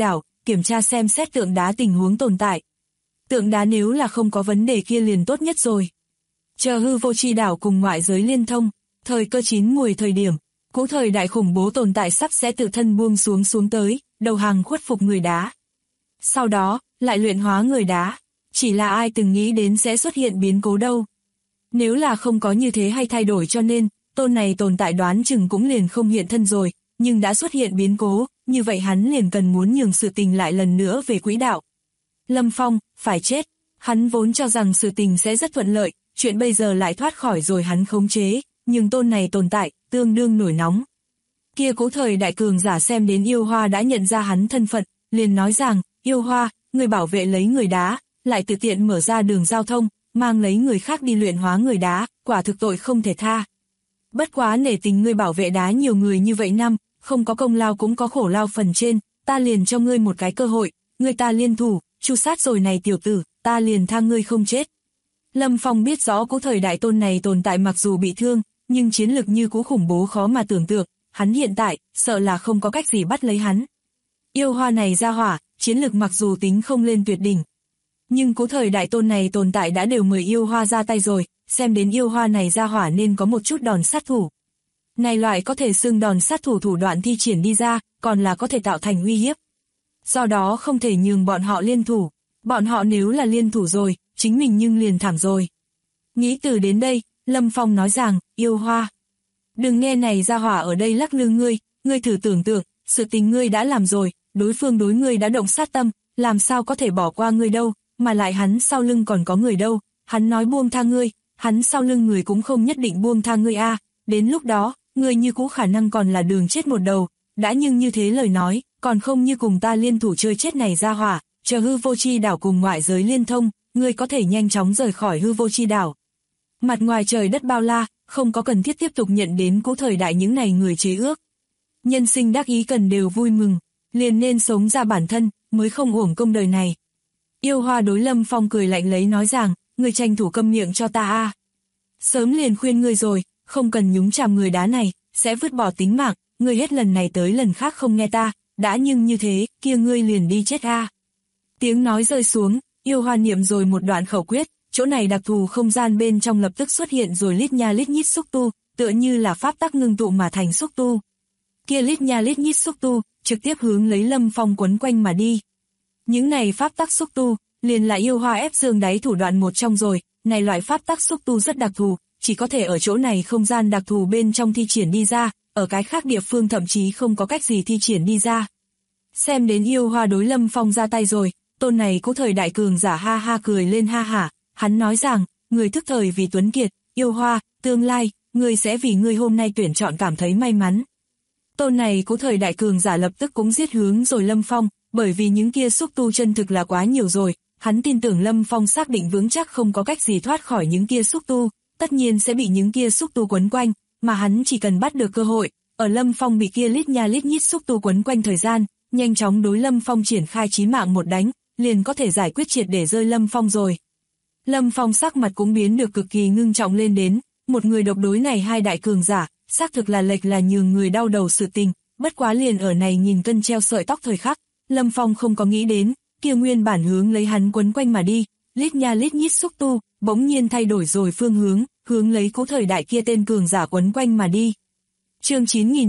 kiểm tra xem xét tượng đá tình huống tồn tại. Tượng đá nếu là không có vấn đề kia liền tốt nhất rồi. Chờ hư vô chi đảo cùng ngoại giới liên thông, thời cơ chín muồi thời điểm, cỗ thời đại khủng bố tồn tại sắp sẽ tự thân buông xuống tới, đầu hàng khuất phục người đá. Sau đó, lại luyện hóa người đá. Chỉ là ai từng nghĩ đến sẽ xuất hiện biến cố đâu. Nếu là không có như thế hay thay đổi cho nên, tôn này tồn tại đoán chừng cũng liền không hiện thân rồi, nhưng đã xuất hiện biến cố, như vậy hắn liền cần muốn nhường sự tình lại lần nữa về quỹ đạo. Lâm Phong, phải chết. Hắn vốn cho rằng sự tình sẽ rất thuận lợi, chuyện bây giờ lại thoát khỏi rồi hắn khống chế, nhưng tôn này tồn tại, tương đương nổi nóng. Kia cố thời đại cường giả xem đến yêu hoa đã nhận ra hắn thân phận, liền nói rằng, yêu hoa, người bảo vệ lấy người đá, lại tự tiện mở ra đường giao thông, mang lấy người khác đi luyện hóa người đá, quả thực tội không thể tha. Bất quá nể tình ngươi bảo vệ đá nhiều người như vậy năm, không có công lao cũng có khổ lao phần trên, ta liền cho ngươi một cái cơ hội, ngươi ta liên thủ, chu sát rồi này tiểu tử, ta liền tha ngươi không chết. Lâm Phong biết rõ cố thời đại tôn này tồn tại mặc dù bị thương, nhưng chiến lực như cú khủng bố khó mà tưởng tượng, hắn hiện tại, sợ là không có cách gì bắt lấy hắn. Yêu hoa này ra hỏa, chiến lực mặc dù tính không lên tuyệt đỉnh. Nhưng cố thời đại tôn này tồn tại đã đều mời yêu hoa ra tay rồi, xem đến yêu hoa này ra hỏa nên có một chút đòn sát thủ. Này loại có thể xưng đòn sát thủ thủ đoạn thi triển đi ra, còn là có thể tạo thành uy hiếp. Do đó không thể nhường bọn họ liên thủ. Bọn họ nếu là liên thủ rồi, chính mình nhưng liền thảm rồi. Nghĩ từ đến đây, Lâm Phong nói rằng, yêu hoa. Đừng nghe này ra hỏa ở đây lắc lư ngươi thử tưởng tượng, sự tình ngươi đã làm rồi, đối phương đối ngươi đã động sát tâm, làm sao có thể bỏ qua ngươi đâu, mà lại hắn sau lưng còn có người đâu, hắn nói buông tha ngươi, hắn sau lưng người cũng không nhất định buông tha ngươi a. Đến lúc đó, ngươi như cũ khả năng còn là đường chết một đầu, đã nhưng như thế lời nói, còn không như cùng ta liên thủ chơi chết này ra hỏa, chờ hư vô chi đảo cùng ngoại giới liên thông, ngươi có thể nhanh chóng rời khỏi hư vô chi đảo. Mặt ngoài trời đất bao la, không có cần thiết tiếp tục nhận đến cố thời đại những này người chế ước. Nhân sinh đắc ý cần đều vui mừng, liền nên sống ra bản thân, mới không uổng công đời này. Yêu hoa đối Lâm Phong cười lạnh lấy nói rằng, ngươi tranh thủ câm miệng cho ta a. Sớm liền khuyên ngươi rồi, không cần nhúng chàm người đá này, sẽ vứt bỏ tính mạng, ngươi hết lần này tới lần khác không nghe ta, đã nhưng như thế, kia ngươi liền đi chết a. Tiếng nói rơi xuống, yêu hoa niệm rồi một đoạn khẩu quyết, chỗ này đặc thù không gian bên trong lập tức xuất hiện rồi lít nha lít nhít xúc tu, tựa như là pháp tắc ngưng tụ mà thành xúc tu. Kia lít nha lít nhít xúc tu, trực tiếp hướng lấy Lâm Phong quấn quanh mà đi. Những này pháp tắc xúc tu, liền là yêu hoa ép dương đáy thủ đoạn một trong rồi, này loại pháp tắc xúc tu rất đặc thù, chỉ có thể ở chỗ này không gian đặc thù bên trong thi triển đi ra, ở cái khác địa phương thậm chí không có cách gì thi triển đi ra. Xem đến yêu hoa đối Lâm Phong ra tay rồi, tôn này cố thời đại cường giả ha ha cười lên ha hả, hắn nói rằng, người thức thời vì tuấn kiệt, yêu hoa, tương lai, người sẽ vì người hôm nay tuyển chọn cảm thấy may mắn. Tôn này cố thời đại cường giả lập tức cũng giết hướng rồi Lâm Phong, bởi vì những kia xúc tu chân thực là quá nhiều rồi, hắn tin tưởng Lâm Phong xác định vững chắc không có cách gì thoát khỏi những kia xúc tu, tất nhiên sẽ bị những kia xúc tu quấn quanh, mà hắn chỉ cần bắt được cơ hội, ở Lâm Phong bị kia lít nha lít nhít xúc tu quấn quanh thời gian, nhanh chóng đối Lâm Phong triển khai chí mạng một đánh, liền có thể giải quyết triệt để rơi Lâm Phong rồi. Lâm Phong sắc mặt cũng biến được cực kỳ ngưng trọng lên đến, một người độc đối này hai đại cường giả, xác thực là lệch là nhường người đau đầu sự tình, bất quá liền ở này nghìn cân treo sợi tóc thời khắc, Lâm Phong không có nghĩ đến, kia nguyên bản hướng lấy hắn quấn quanh mà đi, lít nha lít nhít xúc tu, bỗng nhiên thay đổi rồi phương hướng lấy cố thời đại kia tên cường giả quấn quanh mà đi. Chương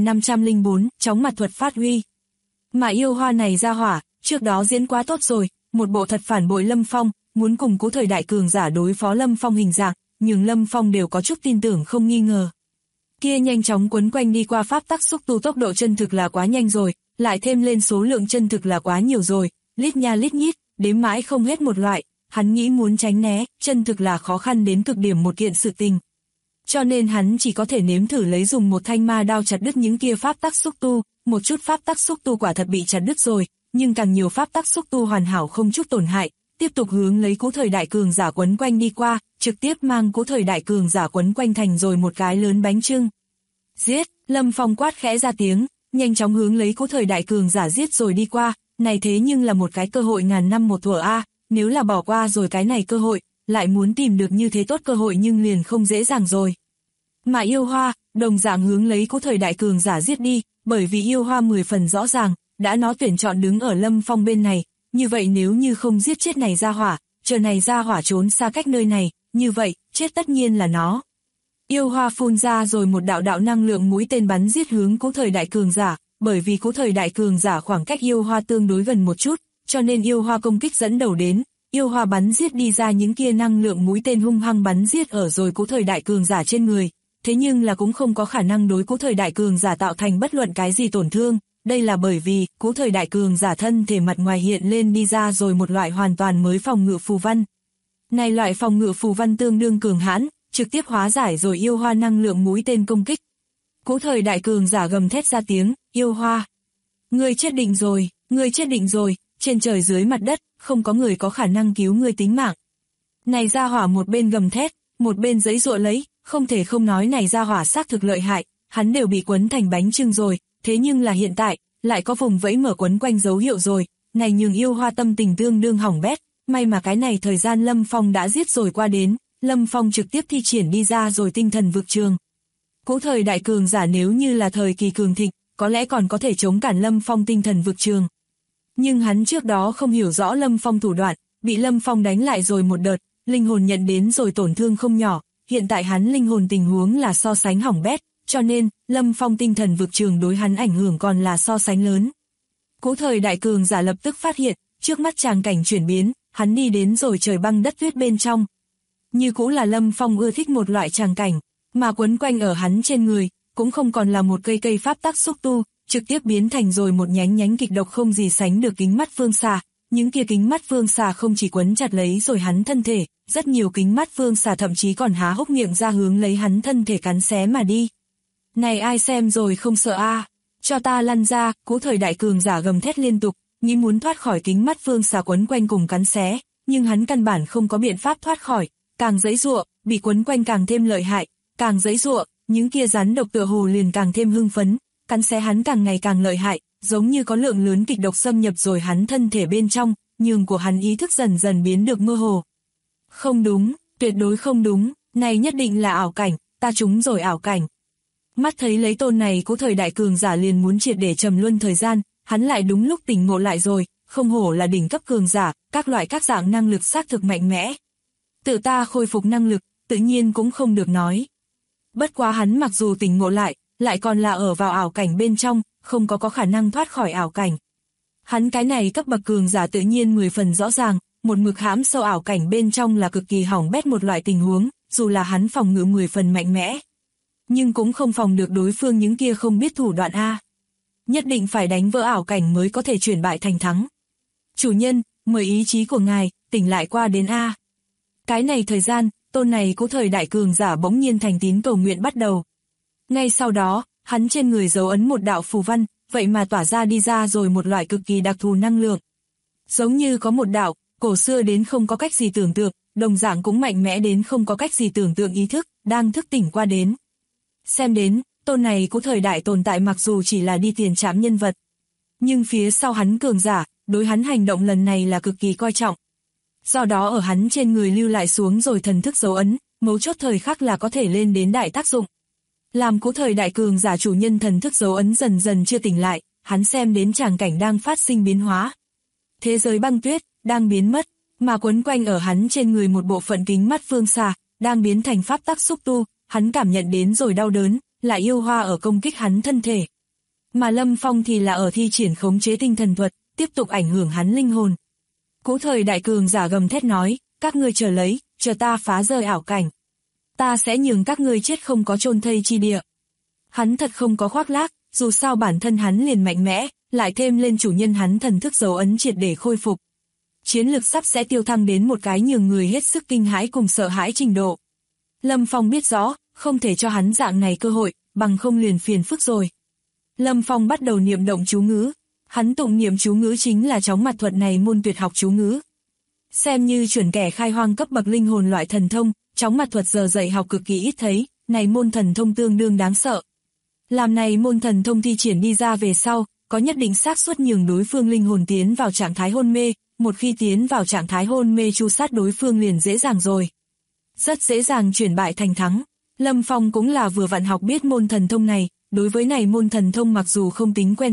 9504, chóng mặt thuật phát huy. Mà yêu hoa này ra hỏa, trước đó diễn quá tốt rồi, một bộ thật phản bội Lâm Phong, muốn cùng cố thời đại cường giả đối phó Lâm Phong hình dạng, nhưng Lâm Phong đều có chút tin tưởng không nghi ngờ. Kia nhanh chóng quấn quanh đi qua pháp tắc xúc tu tốc độ chân thực là quá nhanh rồi, lại thêm lên số lượng chân thực là quá nhiều rồi, lít nha lít nhít, đếm mãi không hết một loại, hắn nghĩ muốn tránh né, chân thực là khó khăn đến cực điểm một kiện sự tình. Cho nên hắn chỉ có thể nếm thử lấy dùng một thanh ma đao chặt đứt những kia pháp tắc xúc tu, một chút pháp tắc xúc tu quả thật bị chặt đứt rồi, nhưng càng nhiều pháp tắc xúc tu hoàn hảo không chút tổn hại, tiếp tục hướng lấy cố thời đại cường giả quấn quanh đi qua, trực tiếp mang cố thời đại cường giả quấn quanh thành rồi một cái lớn bánh chưng. Giết, Lâm Phong quát khẽ ra tiếng, nhanh chóng hướng lấy cố thời đại cường giả giết rồi đi qua, này thế nhưng là một cái cơ hội ngàn năm một thuở a, nếu là bỏ qua rồi cái này cơ hội, lại muốn tìm được như thế tốt cơ hội nhưng liền không dễ dàng rồi. Mà yêu hoa, đồng dạng hướng lấy cố thời đại cường giả giết đi, bởi vì yêu hoa 10 phần rõ ràng, đã nó tuyển chọn đứng ở Lâm Phong bên này, như vậy nếu như không giết chết này ra hỏa, chờ này ra hỏa trốn xa cách nơi này, như vậy, chết tất nhiên là nó. Yêu hoa phun ra rồi một đạo đạo năng lượng mũi tên bắn giết hướng Cố Thời đại cường giả, bởi vì Cố Thời đại cường giả khoảng cách yêu hoa tương đối gần một chút, cho nên yêu hoa công kích dẫn đầu đến, yêu hoa bắn giết đi ra những kia năng lượng mũi tên hung hăng bắn giết ở rồi Cố Thời đại cường giả trên người, thế nhưng là cũng không có khả năng đối Cố Thời đại cường giả tạo thành bất luận cái gì tổn thương, đây là bởi vì Cố Thời đại cường giả thân thể mặt ngoài hiện lên đi ra rồi một loại hoàn toàn mới phòng ngự phù văn. Này loại phòng ngự phù văn tương đương cường hãn, trực tiếp hóa giải rồi yêu hoa năng lượng mũi tên công kích. Cố Thời đại cường giả gầm thét ra tiếng, yêu hoa. Ngươi chết định rồi, ngươi chết định rồi, trên trời dưới mặt đất, không có người có khả năng cứu ngươi tính mạng. Này ra hỏa một bên gầm thét, một bên giãy giụa lấy, không thể không nói này ra hỏa xác thực lợi hại, hắn đều bị quấn thành bánh chưng rồi, thế nhưng là hiện tại, lại có vùng vẫy mở quấn quanh dấu hiệu rồi, này nhường yêu hoa tâm tình tương đương hỏng bét, may mà cái này thời gian Lâm Phong đã giết rồi qua đến, Lâm Phong trực tiếp thi triển đi ra rồi tinh thần vực trường. Cố Thời đại cường giả nếu như là thời kỳ cường thịnh, có lẽ còn có thể chống cản Lâm Phong tinh thần vực trường. Nhưng hắn trước đó không hiểu rõ Lâm Phong thủ đoạn, bị Lâm Phong đánh lại rồi một đợt, linh hồn nhận đến rồi tổn thương không nhỏ, hiện tại hắn linh hồn tình huống là so sánh hỏng bét, cho nên, Lâm Phong tinh thần vực trường đối hắn ảnh hưởng còn là so sánh lớn. Cố Thời đại cường giả lập tức phát hiện, trước mắt tràng cảnh chuyển biến, hắn đi đến rồi trời băng đất tuyết bên trong. Như cũ là Lâm Phong ưa thích một loại tràng cảnh, mà quấn quanh ở hắn trên người, cũng không còn là một cây pháp tắc xúc tu, trực tiếp biến thành rồi một nhánh kịch độc không gì sánh được kính mắt phương xà. Những kia kính mắt phương xà không chỉ quấn chặt lấy rồi hắn thân thể, rất nhiều kính mắt phương xà thậm chí còn há hốc miệng ra hướng lấy hắn thân thể cắn xé mà đi. Này ai xem rồi không sợ a? Cho ta lăn ra, Cố Thời đại cường giả gầm thét liên tục, nghĩ muốn thoát khỏi kính mắt phương xà quấn quanh cùng cắn xé, nhưng hắn căn bản không có biện pháp thoát khỏi, càng giãy giụa, bị quấn quanh càng thêm lợi hại, càng giãy giụa, những kia rắn độc tựa hồ liền càng thêm hưng phấn, cắn xé hắn càng ngày càng lợi hại, giống như có lượng lớn kịch độc xâm nhập rồi hắn thân thể bên trong, nhường của hắn ý thức dần dần biến được mơ hồ. Không đúng, tuyệt đối không đúng, này nhất định là ảo cảnh, ta trúng rồi ảo cảnh. Mắt thấy lấy tôn này Cố Thời đại cường giả liền muốn triệt để trầm luân thời gian, hắn lại đúng lúc tỉnh ngộ lại rồi, không hổ là đỉnh cấp cường giả, các loại các dạng năng lực xác thực mạnh mẽ. Tự ta khôi phục năng lực, tự nhiên cũng không được nói. Bất quá hắn mặc dù tỉnh ngộ lại còn là ở vào ảo cảnh bên trong, không có khả năng thoát khỏi ảo cảnh. Hắn cái này cấp bậc cường giả tự nhiên 10 phần rõ ràng, một mực hãm sâu ảo cảnh bên trong là cực kỳ hỏng bét một loại tình huống, dù là hắn phòng ngự 10 phần mạnh mẽ. Nhưng cũng không phòng được đối phương những kia không biết thủ đoạn A. Nhất định phải đánh vỡ ảo cảnh mới có thể chuyển bại thành thắng. Chủ nhân, mời ý chí của ngài, tỉnh lại qua đến A. Cái này thời gian, tôn này Cố Thời đại cường giả bỗng nhiên thành tín cầu nguyện bắt đầu. Ngay sau đó, hắn trên người dấu ấn một đạo phù văn, vậy mà tỏa ra đi ra rồi một loại cực kỳ đặc thù năng lượng. Giống như có một đạo, cổ xưa đến không có cách gì tưởng tượng, đồng dạng cũng mạnh mẽ đến không có cách gì tưởng tượng ý thức, đang thức tỉnh qua đến. Xem đến, tôn này Cố Thời đại tồn tại mặc dù chỉ là đi tiền trảm nhân vật. Nhưng phía sau hắn cường giả, đối hắn hành động lần này là cực kỳ coi trọng. Do đó ở hắn trên người lưu lại xuống rồi thần thức dấu ấn, mấu chốt thời khắc là có thể lên đến đại tác dụng. Làm Cố Thời đại cường giả chủ nhân thần thức dấu ấn dần dần chưa tỉnh lại, hắn xem đến tràng cảnh đang phát sinh biến hóa. Thế giới băng tuyết, đang biến mất, mà quấn quanh ở hắn trên người một bộ phận kính mắt phương xà, đang biến thành pháp tắc xúc tu, hắn cảm nhận đến rồi đau đớn, là yêu hoa ở công kích hắn thân thể. Mà Lâm Phong thì là ở thi triển khống chế tinh thần thuật, tiếp tục ảnh hưởng hắn linh hồn. Cố Thời đại cường giả gầm thét nói, các ngươi chờ lấy, chờ ta phá rơi ảo cảnh. Ta sẽ nhường các ngươi chết không có chôn thây chi địa. Hắn thật không có khoác lác, dù sao bản thân hắn liền mạnh mẽ, lại thêm lên chủ nhân hắn thần thức dấu ấn triệt để khôi phục. Chiến lực sắp sẽ tiêu thăng đến một cái nhường người hết sức kinh hãi cùng sợ hãi trình độ. Lâm Phong biết rõ, không thể cho hắn dạng này cơ hội, bằng không liền phiền phức rồi. Lâm Phong bắt đầu niệm động chú ngữ. Hắn tụng niệm chú ngữ chính là chóng mặt thuật này môn tuyệt học chú ngữ. Xem như chuẩn kẻ khai hoang cấp bậc linh hồn loại thần thông, chóng mặt thuật giờ dạy học cực kỳ ít thấy, này môn thần thông tương đương đáng sợ. Làm này môn thần thông thi triển đi ra về sau, có nhất định xác suất nhường đối phương linh hồn tiến vào trạng thái hôn mê, một khi tiến vào trạng thái hôn mê tru sát đối phương liền dễ dàng rồi. Rất dễ dàng chuyển bại thành thắng. Lâm Phong cũng là vừa vặn học biết môn thần thông này, đối với này môn thần thông mặc dù không tính quen thuộc,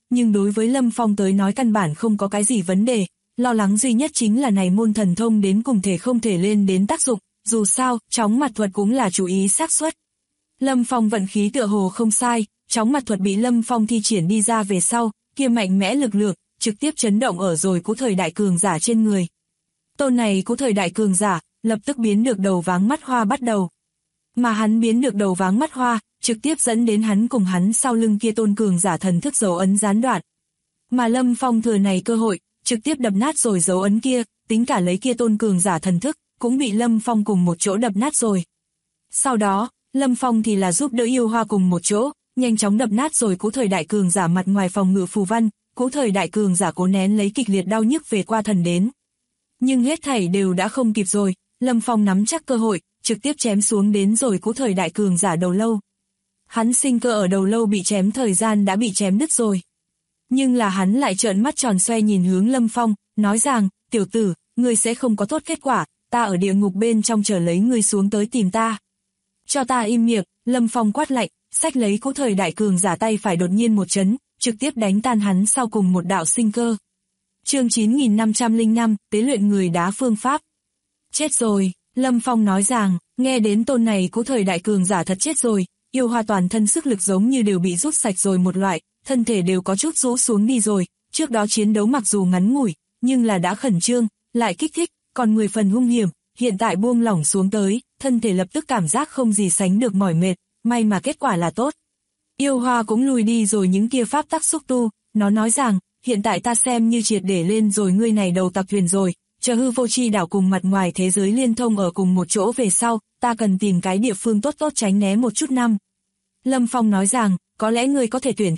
nhưng đối với Lâm Phong tới nói căn bản không có cái gì vấn đề, lo lắng duy nhất chính là này môn thần thông đến cùng thể không thể lên đến tác dụng, dù sao, chóng mặt thuật cũng là chú ý xác suất. Lâm Phong vận khí tựa hồ không sai, chóng mặt thuật bị Lâm Phong thi triển đi ra về sau, kia mạnh mẽ lực lượng, trực tiếp chấn động ở rồi cũ thời đại cường giả trên người. Tôn này cũ thời đại cường giả, lập tức biến được đầu váng mắt hoa bắt đầu. Mà hắn biến được đầu váng mắt hoa, trực tiếp dẫn đến hắn cùng hắn sau lưng kia tôn cường giả thần thức dấu ấn gián đoạn. Mà Lâm Phong thừa này cơ hội, trực tiếp đập nát rồi dấu ấn kia, tính cả lấy kia tôn cường giả thần thức, cũng bị Lâm Phong cùng một chỗ đập nát rồi. Sau đó, Lâm Phong thì là giúp đỡ Yêu Hoa cùng một chỗ, nhanh chóng đập nát rồi cũ thời đại cường giả mặt ngoài phòng ngự phù văn, cũ thời đại cường giả cố nén lấy kịch liệt đau nhức về qua thần đến. Nhưng hết thảy đều đã không kịp rồi, Lâm Phong nắm chắc cơ hội, trực tiếp chém xuống đến rồi cũ thời đại cường giả đầu lâu. Hắn sinh cơ ở đầu lâu bị chém thời gian đã bị chém đứt rồi. Nhưng là hắn lại trợn mắt tròn xoe nhìn hướng Lâm Phong, nói rằng, tiểu tử, ngươi sẽ không có tốt kết quả, ta ở địa ngục bên trong chờ lấy ngươi xuống tới tìm ta. Cho ta im miệng, Lâm Phong quát lạnh, xách lấy cũ thời đại cường giả tay phải đột nhiên một chấn, trực tiếp đánh tan hắn sau cùng một đạo sinh cơ. Chương 9505, tế luyện người đá phương pháp. Chết rồi, Lâm Phong nói rằng, nghe đến tôn này cũ thời đại cường giả thật chết rồi, Yêu Hoa toàn thân sức lực giống như đều bị rút sạch rồi một loại, thân thể đều có chút rũ xuống đi rồi, trước đó chiến đấu mặc dù ngắn ngủi, nhưng là đã khẩn trương, lại kích thích, còn 10 phần hung hiểm, hiện tại buông lỏng xuống tới, thân thể lập tức cảm giác không gì sánh được mỏi mệt, may mà kết quả là tốt. Yêu Hoa cũng lùi đi rồi những kia pháp tắc xúc tu, nó nói rằng, hiện tại ta xem như triệt để lên rồi ngươi này đầu tặc thuyền rồi, chờ hư vô chi đảo cùng mặt ngoài thế giới liên thông ở cùng một chỗ về sau, ta cần tìm cái địa phương tốt tốt tránh né một chút năm. Lâm Phong nói rằng, có lẽ ngươi có thể tuyển.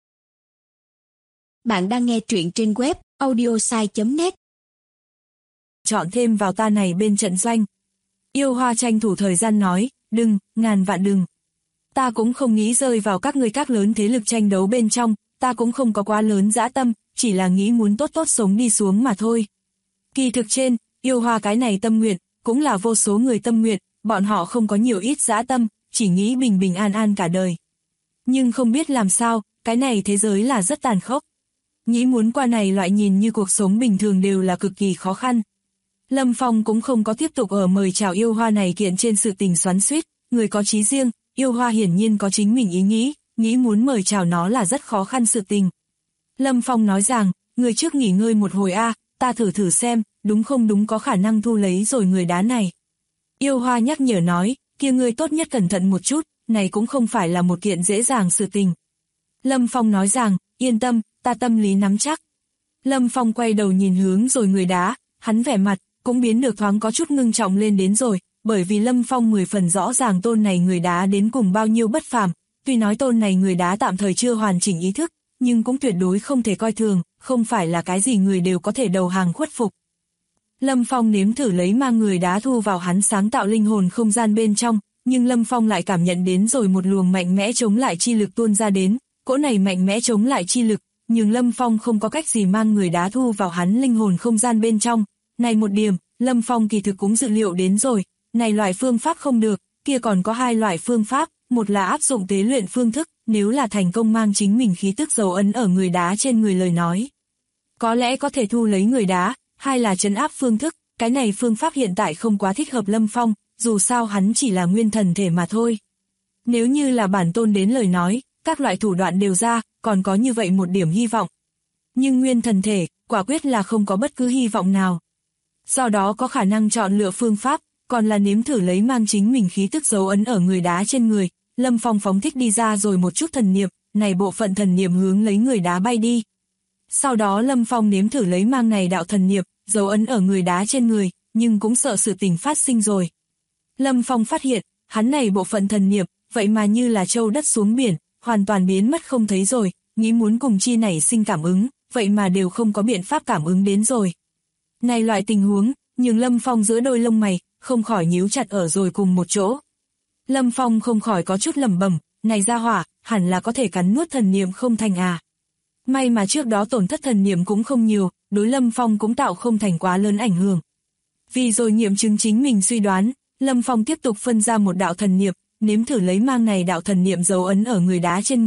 Bạn đang nghe truyện trên web audiosai.net. Chọn thêm vào ta này bên trận doanh. Yêu Hoa tranh thủ thời gian nói, đừng, ngàn vạn đừng. Ta cũng không nghĩ rơi vào các ngươi các lớn thế lực tranh đấu bên trong, ta cũng không có quá lớn dã tâm, chỉ là nghĩ muốn tốt tốt sống đi xuống mà thôi. Kỳ thực trên, Yêu Hoa cái này tâm nguyện, cũng là vô số người tâm nguyện, bọn họ không có nhiều ít dã tâm, chỉ nghĩ bình bình an an cả đời. Nhưng không biết làm sao, cái này thế giới là rất tàn khốc. Nghĩ muốn qua này loại nhìn như cuộc sống bình thường đều là cực kỳ khó khăn. Lâm Phong cũng không có tiếp tục ở mời chào Yêu Hoa này kiện trên sự tình xoắn xuýt, người có chí riêng, Yêu Hoa hiển nhiên có chính mình ý nghĩ muốn mời chào nó là rất khó khăn sự tình. Lâm Phong nói rằng, người trước nghỉ ngơi một hồi ta thử xem, đúng không đúng có khả năng thu lấy rồi người đá này. Yêu Hoa nhắc nhở nói, kia ngươi tốt nhất cẩn thận một chút, này cũng không phải là một kiện dễ dàng sự tình. Lâm Phong nói rằng, yên tâm, ta tâm lý nắm chắc. Lâm Phong quay đầu nhìn hướng rồi người đá, hắn vẻ mặt, cũng biến được thoáng có chút ngưng trọng lên đến rồi, bởi vì Lâm Phong 10 phần rõ ràng tôn này người đá đến cùng bao nhiêu bất phàm, tuy nói tôn này người đá tạm thời chưa hoàn chỉnh ý thức, nhưng cũng tuyệt đối không thể coi thường, không phải là cái gì người đều có thể đầu hàng khuất phục. Lâm Phong nếm thử lấy mang người đá thu vào hắn sáng tạo linh hồn không gian bên trong, nhưng Lâm Phong lại cảm nhận đến rồi một luồng mạnh mẽ chống lại chi lực tuôn ra đến, cỗ này mạnh mẽ chống lại chi lực, nhưng Lâm Phong không có cách gì mang người đá thu vào hắn linh hồn không gian bên trong. Này một điểm, Lâm Phong kỳ thực cũng dự liệu đến rồi, này loại phương pháp không được, kia còn có hai loại phương pháp, một là áp dụng tế luyện phương thức, nếu là thành công mang chính mình khí tức dấu ấn ở người đá trên người lời nói. Có lẽ có thể thu lấy người đá, hai là trấn áp phương thức, cái này phương pháp hiện tại không quá thích hợp Lâm Phong, dù sao hắn chỉ là nguyên thần thể mà thôi. Nếu như là bản tôn đến lời nói, các loại thủ đoạn đều ra, còn có như vậy một điểm hy vọng. Nhưng nguyên thần thể, quả quyết là không có bất cứ hy vọng nào. Do đó có khả năng chọn lựa phương pháp, còn là nếm thử lấy mang chính mình khí tức dấu ấn ở người đá trên người. Lâm Phong phóng thích đi ra rồi một chút thần niệm, này bộ phận thần niệm hướng lấy người đá bay đi. Sau đó Lâm Phong nếm thử lấy mang này đạo thần niệm, dấu ấn ở người đá trên người, nhưng cũng sợ sự tình phát sinh rồi. Lâm Phong phát hiện, hắn này bộ phận thần niệm, vậy mà như là trâu đất xuống biển, hoàn toàn biến mất không thấy rồi, nghĩ muốn cùng chi nảy sinh cảm ứng, vậy mà đều không có biện pháp cảm ứng đến rồi. Này loại tình huống, nhưng Lâm Phong giữa đôi lông mày, không khỏi nhíu chặt ở rồi cùng một chỗ. Lâm Phong không khỏi có chút lẩm bẩm, này ra hỏa, hẳn là có thể cắn nuốt thần niệm không thành à. May mà trước đó tổn thất thần niệm cũng không nhiều, đối Lâm Phong cũng tạo không thành quá lớn ảnh hưởng. Vì rồi nghiệm chứng chính mình suy đoán, Lâm Phong tiếp tục phân ra một đạo thần niệm, nếm thử lấy mang này đạo thần niệm dấu ấn ở người đá trên người,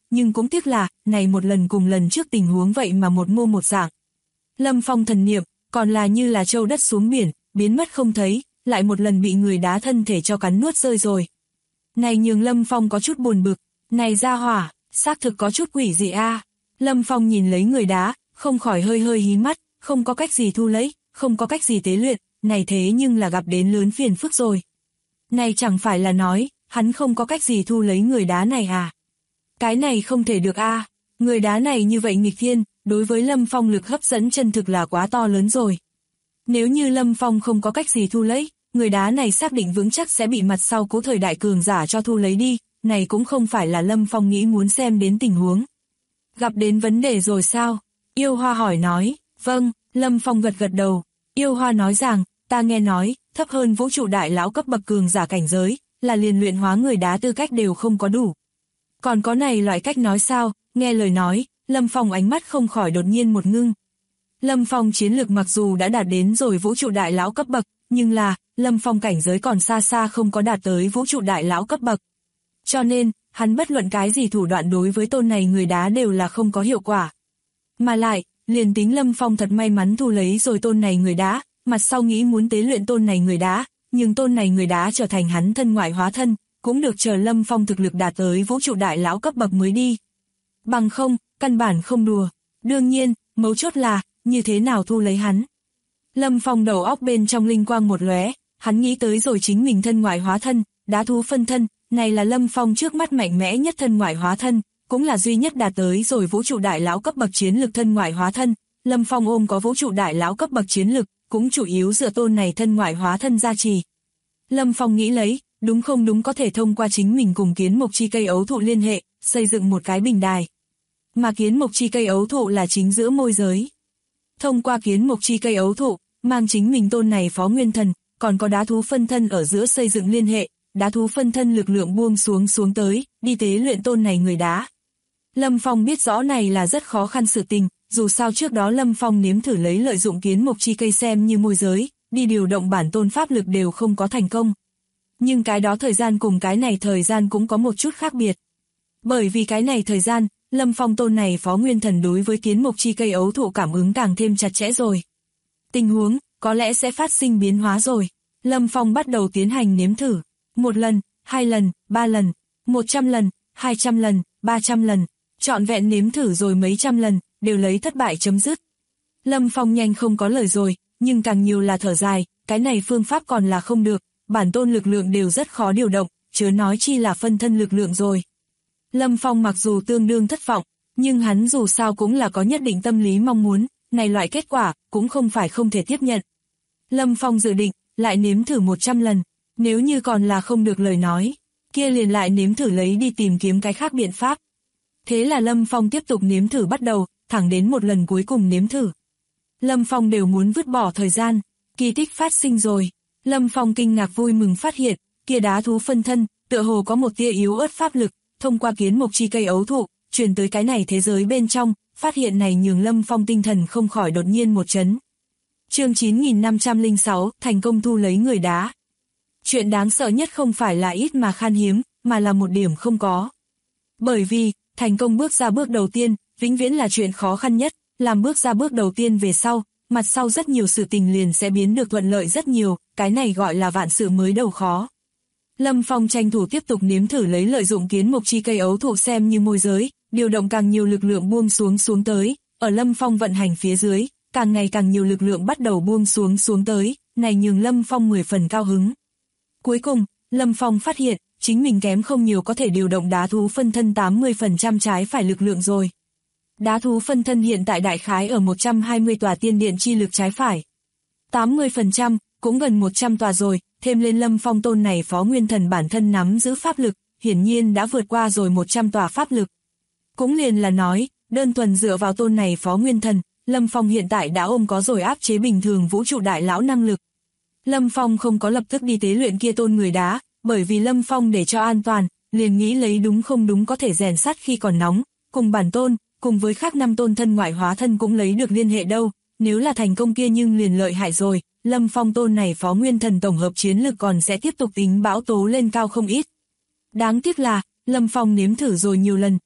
nhưng cũng tiếc là, này một lần cùng lần trước tình huống vậy mà một mô một dạng. Lâm Phong thần niệm, còn là như là trâu đất xuống biển, biến mất không thấy, lại một lần bị người đá thân thể cho cắn nuốt rơi rồi. Này nhường Lâm Phong có chút buồn bực, này ra hỏa, xác thực có chút quỷ gì a. Lâm Phong nhìn lấy người đá, không khỏi hơi hơi hí mắt, không có cách gì thu lấy, không có cách gì tế luyện, này thế nhưng là gặp đến lớn phiền phức rồi. Này chẳng phải là nói, hắn không có cách gì thu lấy người đá này à? Cái này không thể được a. Người đá này như vậy nghịch thiên, đối với Lâm Phong lực hấp dẫn chân thực là quá to lớn rồi. Nếu như Lâm Phong không có cách gì thu lấy, người đá này xác định vững chắc sẽ bị mặt sau cố thời đại cường giả cho thu lấy đi, này cũng không phải là Lâm Phong nghĩ muốn xem đến tình huống. Gặp đến vấn đề rồi sao? Yêu Hoa hỏi nói, vâng, Lâm Phong gật gật đầu. Yêu Hoa nói rằng, ta nghe nói, thấp hơn vũ trụ đại lão cấp bậc cường giả cảnh giới, là liền luyện hóa người đá tư cách đều không có đủ. Còn có này loại cách nói sao? Nghe lời nói, Lâm Phong ánh mắt không khỏi đột nhiên một ngưng. Lâm Phong chiến lực mặc dù đã đạt đến rồi vũ trụ đại lão cấp bậc, nhưng là, Lâm Phong cảnh giới còn xa xa không có đạt tới vũ trụ đại lão cấp bậc. Cho nên, hắn bất luận cái gì thủ đoạn đối với tôn này người đá đều là không có hiệu quả. Mà lại, liền tính Lâm Phong thật may mắn thu lấy rồi tôn này người đá, mặt sau nghĩ muốn tế luyện tôn này người đá, nhưng tôn này người đá trở thành hắn thân ngoại hóa thân, cũng được chờ Lâm Phong thực lực đạt tới vũ trụ đại lão cấp bậc mới đi. Bằng không, căn bản không đùa. Đương nhiên, mấu chốt là, như thế nào thu lấy hắn. Lâm Phong đầu óc bên trong linh quang một lóe, hắn nghĩ tới rồi chính mình thân ngoại hóa thân, đá thú phân thân, này là Lâm Phong trước mắt mạnh mẽ nhất thân ngoại hóa thân, cũng là duy nhất đạt tới rồi vũ trụ đại lão cấp bậc chiến lực thân ngoại hóa thân. Lâm Phong ôm có vũ trụ đại lão cấp bậc chiến lực, cũng chủ yếu dựa tôn này thân ngoại hóa thân gia trì. Lâm Phong nghĩ lấy, đúng không đúng có thể thông qua chính mình cùng kiến mộc chi cây ấu thụ liên hệ, xây dựng một cái bình đài. Mà kiến mộc chi cây ấu thụ là chính giữa môi giới. Thông qua kiến mộc chi cây ấu thụ, mang chính mình tôn này phó nguyên thần, còn có đá thú phân thân ở giữa xây dựng liên hệ, đá thú phân thân lực lượng buông xuống tới, đi tế luyện tôn này người đá. Lâm Phong biết rõ này là rất khó khăn sự tình, dù sao trước đó Lâm Phong nếm thử lấy lợi dụng kiến mộc chi cây xem như môi giới, đi điều động bản tôn pháp lực đều không có thành công. Nhưng cái đó thời gian cùng cái này thời gian cũng có một chút khác biệt. Bởi vì cái này thời gian, Lâm Phong tôn này phó nguyên thần đối với kiến mộc chi cây ấu thụ cảm ứng càng thêm chặt chẽ rồi. Tình huống, có lẽ sẽ phát sinh biến hóa rồi. Lâm Phong bắt đầu tiến hành nếm thử. 1 lần, 2 lần, 3 lần, 100 lần, 200 lần, 300 lần. Trọn vẹn nếm thử rồi mấy trăm lần, đều lấy thất bại chấm dứt. Lâm Phong nhanh không có lời rồi, nhưng càng nhiều là thở dài, cái này phương pháp còn là không được, bản tôn lực lượng đều rất khó điều động, chớ nói chi là phân thân lực lượng rồi. Lâm Phong mặc dù tương đương thất vọng, nhưng hắn dù sao cũng là có nhất định tâm lý mong muốn, này loại kết quả cũng không phải không thể tiếp nhận. Lâm Phong dự định, lại nếm thử 100 lần, nếu như còn là không được lời nói, kia liền lại nếm thử lấy đi tìm kiếm cái khác biện pháp. Thế là Lâm Phong tiếp tục nếm thử bắt đầu, thẳng đến một lần cuối cùng nếm thử. Lâm Phong đều muốn vứt bỏ thời gian, kỳ tích phát sinh rồi. Lâm Phong kinh ngạc vui mừng phát hiện, kia đá thú phân thân, tựa hồ có một tia yếu ớt pháp lực, thông qua kiến mộc chi cây ấu thụ, truyền tới cái này thế giới bên trong, phát hiện này nhường Lâm Phong tinh thần không khỏi đột nhiên một chấn. Chương 9506, thành công thu lấy người đá. Chuyện đáng sợ nhất không phải là ít mà khan hiếm, mà là một điểm không có. Bởi vì, thành công bước ra bước đầu tiên, vĩnh viễn là chuyện khó khăn nhất, làm bước ra bước đầu tiên về sau, mặt sau rất nhiều sự tình liền sẽ biến được thuận lợi rất nhiều, cái này gọi là vạn sự mới đầu khó. Lâm Phong tranh thủ tiếp tục nếm thử lấy lợi dụng kiến mộc chi cây ấu thụ xem như môi giới, điều động càng nhiều lực lượng buông xuống tới, ở Lâm Phong vận hành phía dưới, càng ngày càng nhiều lực lượng bắt đầu buông xuống tới, này nhường Lâm Phong 10 phần cao hứng. Cuối cùng, Lâm Phong phát hiện, chính mình kém không nhiều có thể điều động đá thú phân thân 80% trái phải lực lượng rồi. Đá thú phân thân hiện tại đại khái ở 120 tòa tiên điện chi lực trái phải. 80%, cũng gần 100 tòa rồi, thêm lên Lâm Phong tôn này phó nguyên thần bản thân nắm giữ pháp lực, hiển nhiên đã vượt qua rồi 100 tòa pháp lực. Cũng liền là nói, đơn thuần dựa vào tôn này phó nguyên thần, Lâm Phong hiện tại đã ôm có rồi áp chế bình thường vũ trụ đại lão năng lực. Lâm Phong không có lập tức đi tế luyện kia tôn người đá, bởi vì Lâm Phong để cho an toàn, liền nghĩ lấy đúng không đúng có thể rèn sắt khi còn nóng, cùng bản tôn, cùng với khác 5 tôn thân ngoại hóa thân cũng lấy được liên hệ đâu, nếu là thành công kia nhưng liền lợi hại rồi, Lâm Phong tôn này phó nguyên thần tổng hợp chiến lực còn sẽ tiếp tục tính bão tố lên cao không ít. Đáng tiếc là, Lâm Phong nếm thử rồi nhiều lần,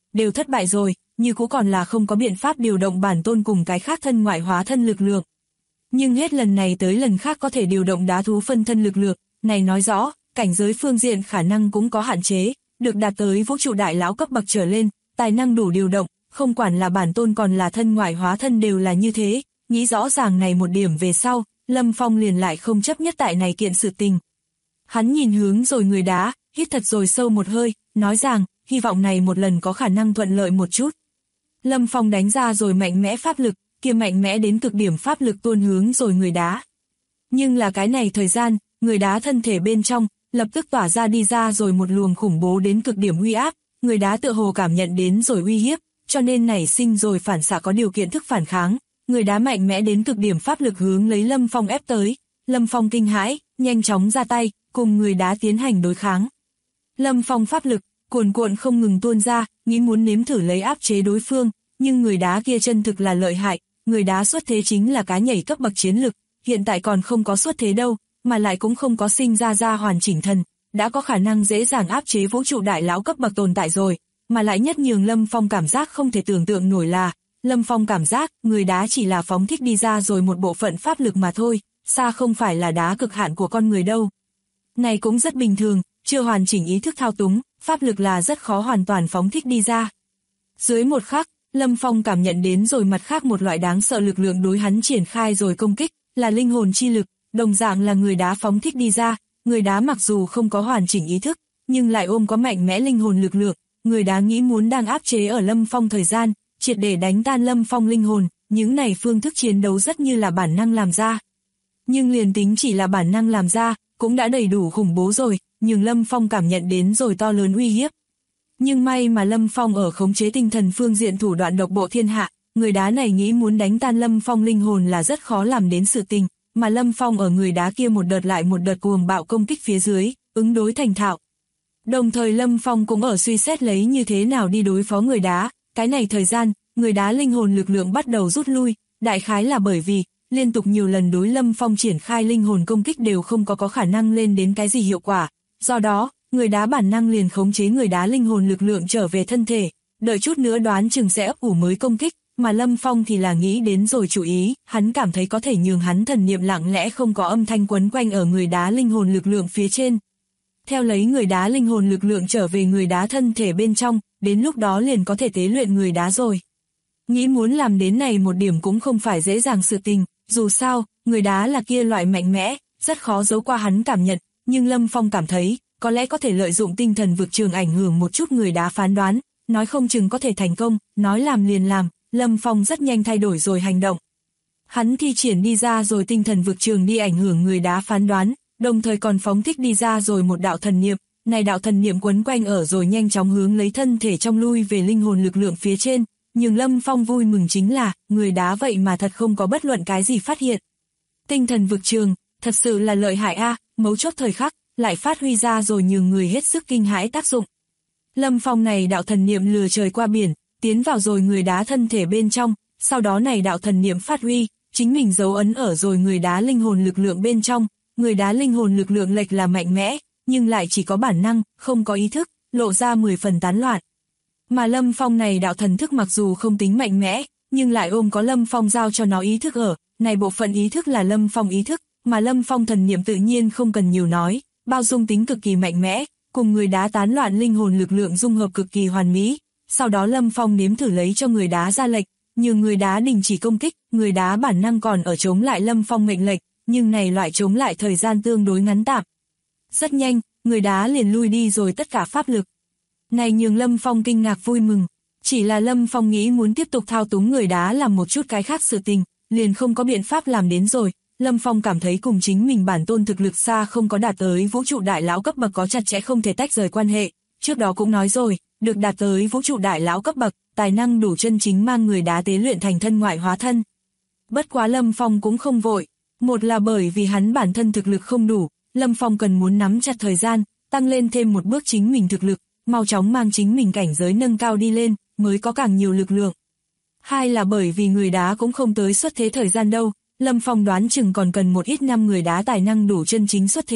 đều thất bại rồi, như cũ còn là không có biện pháp điều động bản tôn cùng cái khác thân ngoại hóa thân lực lượng. Nhưng hết lần này tới lần khác có thể điều động đá thú phân thân lực lượng, này nói rõ, cảnh giới phương diện khả năng cũng có hạn chế, được đạt tới vũ trụ đại lão cấp bậc trở lên, tài năng đủ điều động, không quản là bản tôn còn là thân ngoại hóa thân đều là như thế, nghĩ rõ ràng này một điểm về sau, Lâm Phong liền lại không chấp nhất tại này kiện sự tình. Hắn nhìn hướng rồi người đá, hít thật rồi sâu một hơi, nói rằng, hy vọng này một lần có khả năng thuận lợi một chút. Lâm Phong đánh ra rồi mạnh mẽ pháp lực, kia mạnh mẽ đến cực điểm pháp lực tuôn hướng rồi người đá. Nhưng là cái này thời gian, người đá thân thể bên trong, lập tức tỏa ra đi ra rồi một luồng khủng bố đến cực điểm uy áp, người đá tựa hồ cảm nhận đến rồi uy hiếp, cho nên nảy sinh rồi phản xạ có điều kiện thức phản kháng, người đá mạnh mẽ đến cực điểm pháp lực hướng lấy Lâm Phong ép tới. Lâm Phong kinh hãi, nhanh chóng ra tay, cùng người đá tiến hành đối kháng. Lâm Phong pháp lực, cuồn cuộn không ngừng tuôn ra, nghĩ muốn nếm thử lấy áp chế đối phương, nhưng người đá kia chân thực là lợi hại, người đá xuất thế chính là cá nhảy cấp bậc chiến lực, hiện tại còn không có xuất thế đâu, mà lại cũng không có sinh ra hoàn chỉnh thần, đã có khả năng dễ dàng áp chế vũ trụ đại lão cấp bậc tồn tại rồi, mà lại nhất nhường Lâm Phong cảm giác không thể tưởng tượng nổi là, Lâm Phong cảm giác người đá chỉ là phóng thích đi ra rồi một bộ phận pháp lực mà thôi, xa không phải là đá cực hạn của con người đâu. Này cũng rất bình thường, chưa hoàn chỉnh ý thức thao túng, pháp lực là rất khó hoàn toàn phóng thích đi ra. Dưới một khắc, Lâm Phong cảm nhận đến rồi mặt khác một loại đáng sợ lực lượng đối hắn triển khai rồi công kích, là linh hồn chi lực, đồng dạng là người đá phóng thích đi ra, người đá mặc dù không có hoàn chỉnh ý thức, nhưng lại ôm có mạnh mẽ linh hồn lực lượng, người đá nghĩ muốn đang áp chế ở Lâm Phong thời gian, triệt để đánh tan Lâm Phong linh hồn, những này phương thức chiến đấu rất như là bản năng làm ra. Nhưng liền tính chỉ là bản năng làm ra, cũng đã đầy đủ khủng bố rồi, nhưng Lâm Phong cảm nhận đến rồi to lớn uy hiếp. Nhưng may mà Lâm Phong ở khống chế tinh thần phương diện thủ đoạn độc bộ thiên hạ, người đá này nghĩ muốn đánh tan Lâm Phong linh hồn là rất khó làm đến sự tình, mà Lâm Phong ở người đá kia một đợt lại một đợt cuồng bạo công kích phía dưới, ứng đối thành thạo. Đồng thời Lâm Phong cũng ở suy xét lấy như thế nào đi đối phó người đá, cái này thời gian, người đá linh hồn lực lượng bắt đầu rút lui, đại khái là bởi vì, liên tục nhiều lần đối Lâm Phong triển khai linh hồn công kích đều không có khả năng lên đến cái gì hiệu quả, do đó, người đá bản năng liền khống chế người đá linh hồn lực lượng trở về thân thể, đợi chút nữa đoán chừng sẽ ấp ủ mới công kích, mà Lâm Phong thì là nghĩ đến rồi chủ ý, hắn cảm thấy có thể nhường hắn thần niệm lặng lẽ không có âm thanh quấn quanh ở người đá linh hồn lực lượng phía trên. Theo lấy người đá linh hồn lực lượng trở về người đá thân thể bên trong, đến lúc đó liền có thể tế luyện người đá rồi. Nghĩ muốn làm đến này một điểm cũng không phải dễ dàng sự tình, dù sao, người đá là kia loại mạnh mẽ, rất khó giấu qua hắn cảm nhận, nhưng Lâm Phong cảm thấy, có lẽ có thể lợi dụng tinh thần vực trường ảnh hưởng một chút người đá phán đoán, nói không chừng có thể thành công, nói làm liền làm, Lâm Phong rất nhanh thay đổi rồi hành động. Hắn thi triển đi ra rồi tinh thần vực trường đi ảnh hưởng người đá phán đoán, đồng thời còn phóng thích đi ra rồi một đạo thần niệm, này đạo thần niệm quấn quanh ở rồi nhanh chóng hướng lấy thân thể trong lui về linh hồn lực lượng phía trên, nhưng Lâm Phong vui mừng chính là, người đá vậy mà thật không có bất luận cái gì phát hiện. Tinh thần vực trường, thật sự là lợi hại a, mấu chốt thời khắc, lại phát huy ra rồi nhường người hết sức kinh hãi tác dụng. Lâm Phong này đạo thần niệm lừa trời qua biển, tiến vào rồi người đá thân thể bên trong, sau đó này đạo thần niệm phát huy, chính mình dấu ấn ở rồi người đá linh hồn lực lượng bên trong, người đá linh hồn lực lượng lệch là mạnh mẽ, nhưng lại chỉ có bản năng, không có ý thức, lộ ra 10 phần tán loạn. Mà Lâm Phong này đạo thần thức mặc dù không tính mạnh mẽ, nhưng lại ôm có Lâm Phong giao cho nó ý thức ở, này bộ phận ý thức là Lâm Phong ý thức, mà Lâm Phong thần niệm tự nhiên không cần nhiều nói, bao dung tính cực kỳ mạnh mẽ, cùng người đá tán loạn linh hồn lực lượng dung hợp cực kỳ hoàn mỹ. Sau đó Lâm Phong nếm thử lấy cho người đá ra lệnh, nhưng người đá đình chỉ công kích, người đá bản năng còn ở chống lại Lâm Phong mệnh lệnh, nhưng này loại chống lại thời gian tương đối ngắn tạm. Rất nhanh, người đá liền lui đi rồi tất cả pháp lực. Này nhường Lâm Phong kinh ngạc vui mừng, chỉ là Lâm Phong nghĩ muốn tiếp tục thao túng người đá làm một chút cái khác sự tình, liền không có biện pháp làm đến rồi. Lâm Phong cảm thấy cùng chính mình bản tôn thực lực xa không có đạt tới vũ trụ đại lão cấp bậc có chặt chẽ không thể tách rời quan hệ, trước đó cũng nói rồi, được đạt tới vũ trụ đại lão cấp bậc, tài năng đủ chân chính mang người đá tế luyện thành thân ngoại hóa thân. Bất quá Lâm Phong cũng không vội, một là bởi vì hắn bản thân thực lực không đủ, Lâm Phong cần muốn nắm chặt thời gian, tăng lên thêm một bước chính mình thực lực, mau chóng mang chính mình cảnh giới nâng cao đi lên, mới có càng nhiều lực lượng. Hai là bởi vì người đá cũng không tới xuất thế thời gian đâu, Lâm Phong đoán chừng còn cần một ít năm người đá tài năng đủ chân chính xuất thế,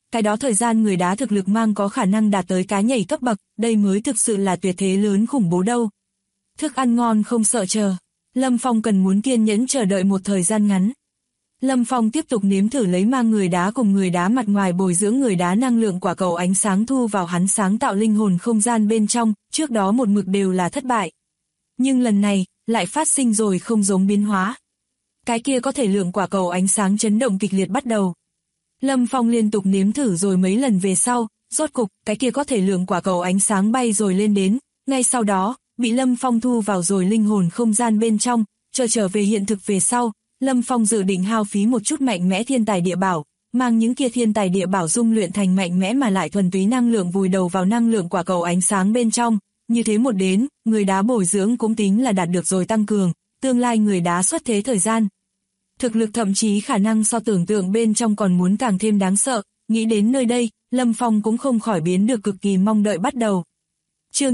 cái đó thời gian người đá thực lực mang có khả năng đạt tới cá nhảy cấp bậc, đây mới thực sự là tuyệt thế lớn khủng bố đâu. Thức ăn ngon không sợ chờ. Lâm Phong cần muốn kiên nhẫn chờ đợi một thời gian ngắn. Lâm Phong tiếp tục nếm thử lấy mang người đá cùng người đá mặt ngoài bồi dưỡng người đá năng lượng quả cầu ánh sáng thu vào hắn sáng tạo linh hồn không gian bên trong, trước đó một mực đều là thất bại. Nhưng lần này, lại phát sinh rồi không giống biến hóa. Cái kia có thể lượng quả cầu ánh sáng chấn động kịch liệt bắt đầu. Lâm Phong liên tục nếm thử rồi mấy lần về sau, rốt cục, cái kia có thể lượng quả cầu ánh sáng bay rồi lên đến, ngay sau đó, bị Lâm Phong thu vào rồi linh hồn không gian bên trong, trở về hiện thực về sau, Lâm Phong dự định hao phí một chút mạnh mẽ thiên tài địa bảo, mang những kia thiên tài địa bảo dung luyện thành mạnh mẽ mà lại thuần túy năng lượng vùi đầu vào năng lượng quả cầu ánh sáng bên trong, như thế một đến, người đá bồi dưỡng cũng tính là đạt được rồi tăng cường, tương lai người đá xuất thế thời gian. Thực lực thậm chí khả năng so tưởng tượng bên trong còn muốn càng thêm đáng sợ, nghĩ đến nơi đây, Lâm Phong cũng không khỏi biến được cực kỳ mong đợi bắt đầu. Chương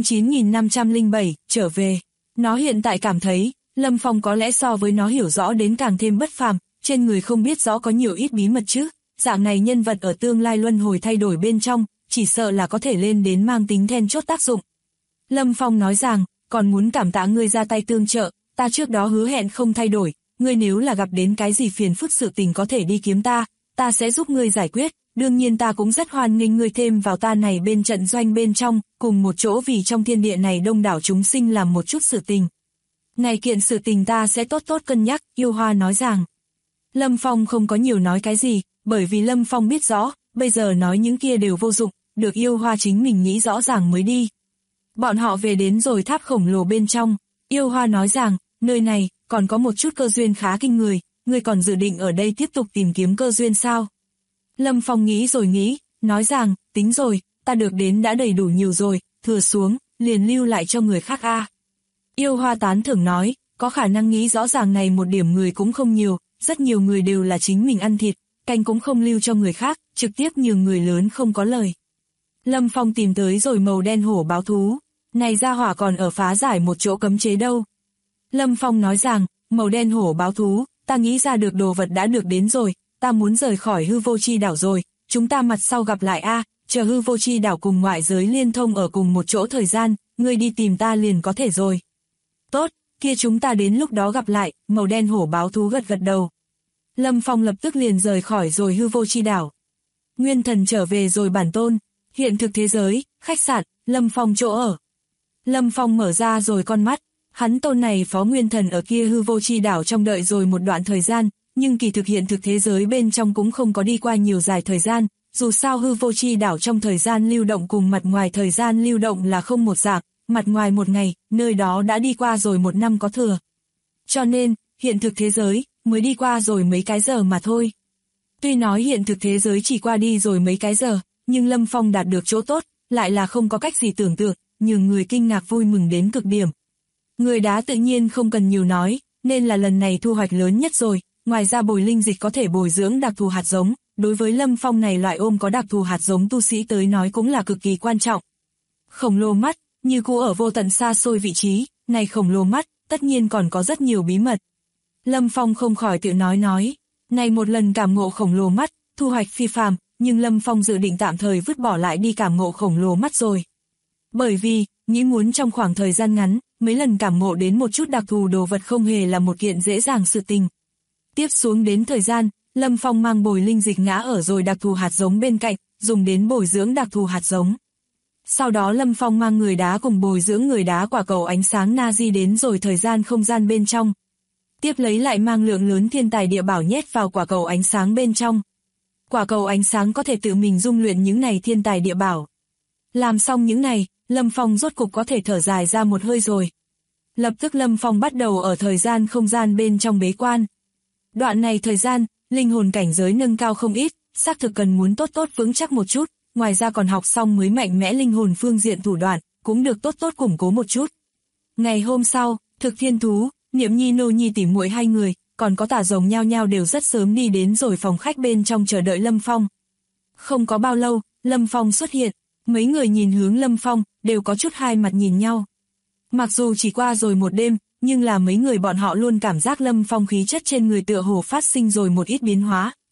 9507, trở về. Nó hiện tại cảm thấy, Lâm Phong có lẽ so với nó hiểu rõ đến càng thêm bất phàm, trên người không biết rõ có nhiều ít bí mật chứ, dạng này nhân vật ở tương lai luân hồi thay đổi bên trong, chỉ sợ là có thể lên đến mang tính then chốt tác dụng. Lâm Phong nói rằng, còn muốn cảm tạ ngươi ra tay tương trợ, ta trước đó hứa hẹn không thay đổi, ngươi nếu là gặp đến cái gì phiền phức sự tình có thể đi kiếm ta sẽ giúp ngươi giải quyết, đương nhiên ta cũng rất hoan nghênh ngươi thêm vào ta này bên trận doanh bên trong, cùng một chỗ vì trong thiên địa này đông đảo chúng sinh làm một chút sự tình. Này kiện sự tình ta sẽ tốt tốt cân nhắc, Yêu Hoa nói rằng. Lâm Phong không có nhiều nói cái gì, bởi vì Lâm Phong biết rõ, bây giờ nói những kia đều vô dụng, được Yêu Hoa chính mình nghĩ rõ ràng mới đi. Bọn họ về đến rồi tháp khổng lồ bên trong, Yêu Hoa nói rằng, nơi này, còn có một chút cơ duyên khá kinh người, ngươi còn dự định ở đây tiếp tục tìm kiếm cơ duyên sao? Lâm Phong nghĩ rồi nghĩ, nói rằng, tính rồi, ta được đến đã đầy đủ nhiều rồi, thừa xuống, liền lưu lại cho người khác a. Yêu Hoa tán thưởng nói, có khả năng nghĩ rõ ràng này một điểm người cũng không nhiều, rất nhiều người đều là chính mình ăn thịt, canh cũng không lưu cho người khác, trực tiếp nhường người lớn không có lời. Lâm Phong tìm tới rồi màu đen hổ báo thú, này ra hỏa còn ở phá giải một chỗ cấm chế đâu. Lâm Phong nói rằng, màu đen hổ báo thú, ta nghĩ ra được đồ vật đã được đến rồi, ta muốn rời khỏi hư vô chi đảo rồi, chúng ta mặt sau gặp lại a, chờ hư vô chi đảo cùng ngoại giới liên thông ở cùng một chỗ thời gian, ngươi đi tìm ta liền có thể rồi. Tốt, kia chúng ta đến lúc đó gặp lại, màu đen hổ báo thú gật gật đầu. Lâm Phong lập tức liền rời khỏi rồi hư vô chi đảo. Nguyên Thần trở về rồi bản tôn, hiện thực thế giới, khách sạn, Lâm Phong chỗ ở. Lâm Phong mở ra rồi con mắt, hắn tôn này phó Nguyên Thần ở kia hư vô chi đảo trong đợi rồi một đoạn thời gian, nhưng kỳ thực hiện thực thế giới bên trong cũng không có đi qua nhiều dài thời gian, dù sao hư vô chi đảo trong thời gian lưu động cùng mặt ngoài thời gian lưu động là không một dạng, mặt ngoài một ngày, nơi đó đã đi qua rồi một năm có thừa. Cho nên, hiện thực thế giới, mới đi qua rồi mấy cái giờ mà thôi. Tuy nói hiện thực thế giới chỉ qua đi rồi mấy cái giờ, nhưng Lâm Phong đạt được chỗ tốt, lại là không có cách gì tưởng tượng, nhường người kinh ngạc vui mừng đến cực điểm. Người đá tự nhiên không cần nhiều nói, nên là lần này thu hoạch lớn nhất rồi, ngoài ra bồi linh dịch có thể bồi dưỡng đặc thù hạt giống, đối với Lâm Phong này loại ôm có đặc thù hạt giống tu sĩ tới nói cũng là cực kỳ quan trọng. Khổng lồ mắt, như cũ ở vô tận xa xôi vị trí, này khổng lồ mắt, tất nhiên còn có rất nhiều bí mật. Lâm Phong không khỏi tự nói, này một lần cảm ngộ khổng lồ mắt, thu hoạch phi phàm, nhưng Lâm Phong dự định tạm thời vứt bỏ lại đi cảm ngộ khổng lồ mắt rồi. Bởi vì, nghĩ muốn trong khoảng thời gian ngắn, mấy lần cảm ngộ đến một chút đặc thù đồ vật không hề là một kiện dễ dàng sự tình. Tiếp xuống đến thời gian, Lâm Phong mang bồi linh dịch ngã ở rồi đặc thù hạt giống bên cạnh, dùng đến bồi dưỡng đặc thù hạt giống. Sau đó Lâm Phong mang người đá cùng bồi dưỡng người đá quả cầu ánh sáng Nazi đến rồi thời gian không gian bên trong. Tiếp lấy lại mang lượng lớn thiên tài địa bảo nhét vào quả cầu ánh sáng bên trong. Quả cầu ánh sáng có thể tự mình dung luyện những này thiên tài địa bảo. Làm xong những này, Lâm Phong rốt cục có thể thở dài ra một hơi rồi. Lập tức Lâm Phong bắt đầu ở thời gian không gian bên trong bế quan. Đoạn này thời gian, linh hồn cảnh giới nâng cao không ít, xác thực cần muốn tốt tốt vững chắc một chút, ngoài ra còn học xong mới mạnh mẽ linh hồn phương diện thủ đoạn, cũng được tốt tốt củng cố một chút. Ngày hôm sau, Thực Thiên Thú, Niệm Nhi Nô Nhi tỉ muội hai người, còn có Tả Rồng nhao nhao đều rất sớm đi đến rồi phòng khách bên trong chờ đợi Lâm Phong. Không có bao lâu, Lâm Phong xuất hiện, mấy người nhìn hướng Lâm Phong, đều có chút hai mặt nhìn nhau. Mặc dù chỉ qua rồi một đêm, nhưng là mấy người bọn họ luôn cảm giác Lâm Phong khí chất trên người tựa hồ phát sinh rồi một ít biến hóa.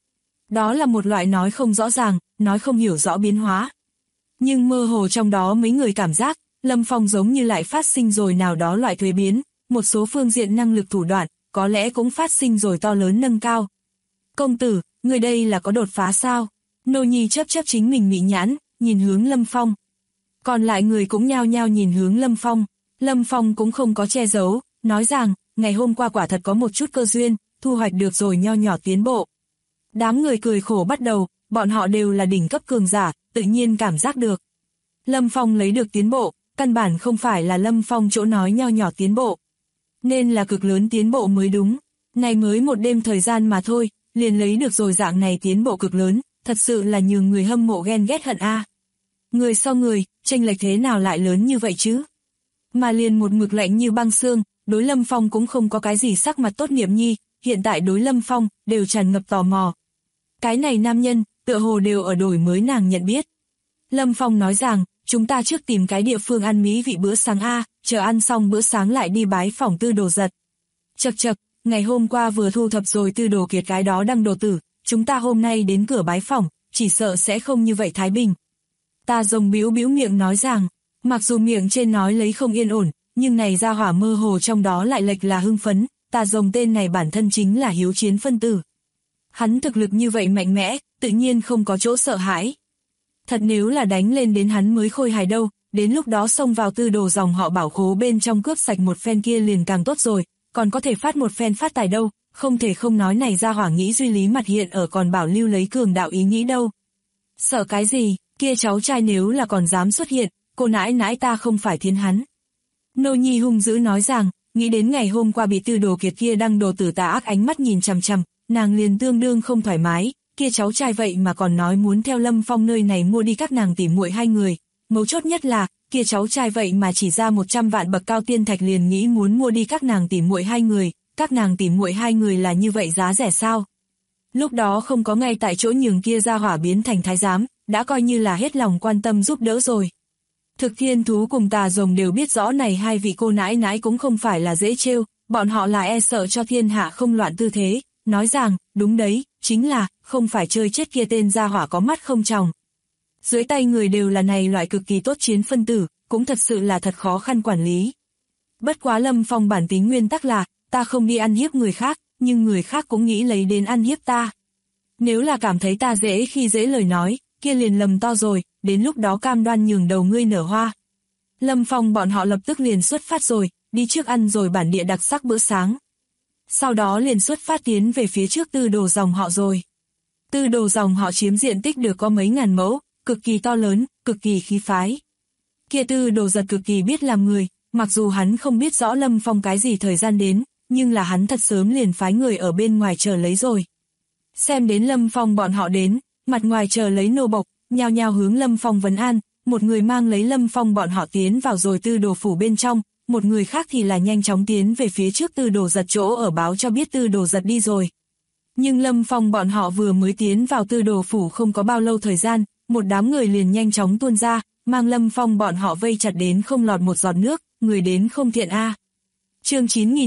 Đó là một loại nói không rõ ràng, nói không hiểu rõ biến hóa. Nhưng mơ hồ trong đó mấy người cảm giác, Lâm Phong giống như lại phát sinh rồi nào đó loại thuế biến, một số phương diện năng lực thủ đoạn, có lẽ cũng phát sinh rồi to lớn nâng cao. Công tử, người đây là có đột phá sao? Nô Nhi chớp chớp chính mình mị nhãn, nhìn hướng Lâm Phong. Còn lại người cũng nhao nhao nhìn hướng Lâm Phong. Lâm Phong cũng không có che giấu, nói rằng, ngày hôm qua quả thật có một chút cơ duyên, thu hoạch được rồi nho nhỏ tiến bộ. Đám người cười khổ bắt đầu, bọn họ đều là đỉnh cấp cường giả, tự nhiên cảm giác được. Lâm Phong lấy được tiến bộ, căn bản không phải là Lâm Phong chỗ nói nho nhỏ tiến bộ. Nên là cực lớn tiến bộ mới đúng. Này mới một đêm thời gian mà thôi, liền lấy được rồi dạng này tiến bộ cực lớn, thật sự là nhường người hâm mộ ghen ghét hận a. Người so người, chênh lệch thế nào lại lớn như vậy chứ? Mà liền một mực lạnh như băng xương, đối Lâm Phong cũng không có cái gì sắc mặt tốt Niệm Nhi, hiện tại đối Lâm Phong đều tràn ngập tò mò. Cái này nam nhân, tựa hồ đều ở đổi mới nàng nhận biết. Lâm Phong nói rằng, chúng ta trước tìm cái địa phương ăn mỹ vị bữa sáng a, chờ ăn xong bữa sáng lại đi bái phỏng Tư Đồ Giật. Chậc chậc, ngày hôm qua vừa thu thập rồi Tư Đồ Kiệt cái đó đăng đồ tử, chúng ta hôm nay đến cửa bái phỏng, chỉ sợ sẽ không như vậy thái bình. Ta rồng bĩu bĩu miệng nói rằng, mặc dù miệng trên nói lấy không yên ổn, nhưng này ra hỏa mơ hồ trong đó lại lệch là hưng phấn, ta rồng tên này bản thân chính là hiếu chiến phân tử. Hắn thực lực như vậy mạnh mẽ, tự nhiên không có chỗ sợ hãi. Thật nếu là đánh lên đến hắn mới khôi hài đâu, đến lúc đó xông vào Tư Đồ dòng họ bảo khố bên trong cướp sạch một phen kia liền càng tốt rồi, còn có thể phát một phen phát tài đâu, không thể không nói này ra hỏa nghĩ duy lý mặt hiện ở còn bảo lưu lấy cường đạo ý nghĩ đâu. Sợ cái gì, kia cháu trai nếu là còn dám xuất hiện, cô nãi nãi ta không phải thiến hắn. Nô Nhi hung dữ nói rằng, nghĩ đến ngày hôm qua bị Tư Đồ Kiệt kia đăng đồ tử tà ác ánh mắt nhìn chằm chằm, nàng liền tương đương không thoải mái, kia cháu trai vậy mà còn nói muốn theo Lâm Phong nơi này mua đi các nàng tỉ muội hai người. Mấu chốt nhất là, kia cháu trai vậy mà chỉ ra 100 vạn bậc cao tiên thạch liền nghĩ muốn mua đi các nàng tỉ muội hai người, các nàng tỉ muội hai người là như vậy giá rẻ sao? Lúc đó không có ngay tại chỗ nhường kia ra hỏa biến thành thái giám, đã coi như là hết lòng quan tâm giúp đỡ rồi. Thực Thiên Thú cùng Tà Rồng đều biết rõ này hai vị cô nãi nãi cũng không phải là dễ trêu, bọn họ là e sợ cho thiên hạ không loạn tư thế, nói rằng, đúng đấy, chính là, không phải chơi chết kia tên gia hỏa có mắt không tròng. Dưới tay người đều là này loại cực kỳ tốt chiến phân tử, cũng thật sự là thật khó khăn quản lý. Bất quá Lâm Phong bản tính nguyên tắc là, ta không đi ăn hiếp người khác, nhưng người khác cũng nghĩ lấy đến ăn hiếp ta. Nếu là cảm thấy ta dễ khi dễ lời nói, kia liền lầm to rồi, đến lúc đó cam đoan nhường đầu ngươi nở hoa. Lâm Phong bọn họ lập tức liền xuất phát rồi, đi trước ăn rồi bản địa đặc sắc bữa sáng. Sau đó liền xuất phát tiến về phía trước Tư Đồ dòng họ rồi. Tư Đồ dòng họ chiếm diện tích được có mấy ngàn mẫu, cực kỳ to lớn, cực kỳ khí phái. Kia Tư Đồ Giật cực kỳ biết làm người, mặc dù hắn không biết rõ Lâm Phong cái gì thời gian đến, nhưng là hắn thật sớm liền phái người ở bên ngoài chờ lấy rồi. Xem đến Lâm Phong bọn họ đến, mặt ngoài chờ lấy nô bộc, nhao nhao hướng Lâm Phong vấn an, một người mang lấy Lâm Phong bọn họ tiến vào rồi Tư Đồ phủ bên trong, một người khác thì là nhanh chóng tiến về phía trước Tư Đồ Giật chỗ ở báo cho biết Tư Đồ Giật đi rồi. Nhưng Lâm Phong bọn họ vừa mới tiến vào Tư Đồ phủ không có bao lâu thời gian, một đám người liền nhanh chóng tuôn ra, mang Lâm Phong bọn họ vây chặt đến không lọt một giọt nước, người đến không thiện a. Chương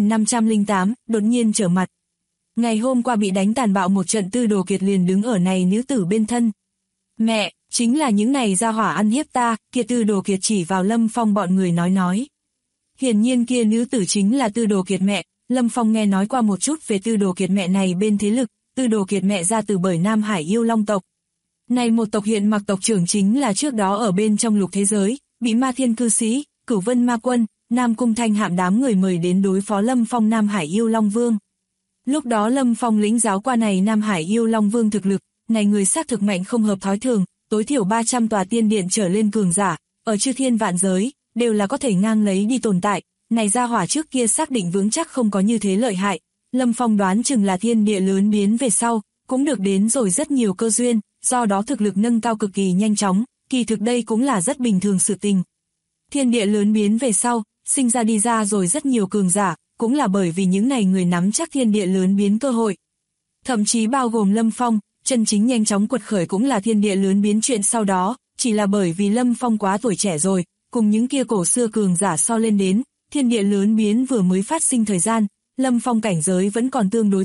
9508, đột nhiên trở mặt. Ngày hôm qua bị đánh tàn bạo một trận Tư Đồ Kiệt liền đứng ở này nữ tử bên thân. Mẹ, chính là những này ra hỏa ăn hiếp ta, kia Tư Đồ Kiệt chỉ vào Lâm Phong bọn người nói. Hiển nhiên kia nữ tử chính là Tư Đồ Kiệt mẹ, Lâm Phong nghe nói qua một chút về Tư Đồ Kiệt mẹ này bên thế lực, Tư Đồ Kiệt mẹ ra từ bởi Nam Hải Yêu Long tộc. Này một tộc hiện mặc tộc trưởng chính là trước đó ở bên trong lục thế giới, bị Ma Thiên cư sĩ, Cửu Vân Ma Quân, Nam Cung Thanh Hạm đám người mời đến đối phó Lâm Phong Nam Hải Yêu Long Vương. Lúc đó Lâm Phong lĩnh giáo qua này Nam Hải Yêu Long Vương thực lực, này người xác thực mạnh không hợp thói thường, tối thiểu 300 tòa tiên điện trở lên cường giả, ở chư thiên vạn giới, đều là có thể ngang lấy đi tồn tại, này ra hỏa trước kia xác định vững chắc không có như thế lợi hại, Lâm Phong đoán chừng là thiên địa lớn biến về sau, cũng được đến rồi rất nhiều cơ duyên, do đó thực lực nâng cao cực kỳ nhanh chóng, kỳ thực đây cũng là rất bình thường sự tình. Thiên địa lớn biến về sau, sinh ra đi ra rồi rất nhiều cường giả, cũng là bởi vì những này người nắm chắc thiên địa lớn biến cơ hội. Thậm chí bao gồm Lâm Phong, chân chính nhanh chóng quật khởi cũng là thiên địa lớn biến chuyện sau đó, chỉ là bởi vì Lâm Phong quá tuổi trẻ rồi, cùng những kia cổ xưa cường giả so lên đến, thiên địa lớn biến vừa mới phát sinh thời gian, Lâm Phong cảnh giới vẫn còn tương đối thấp,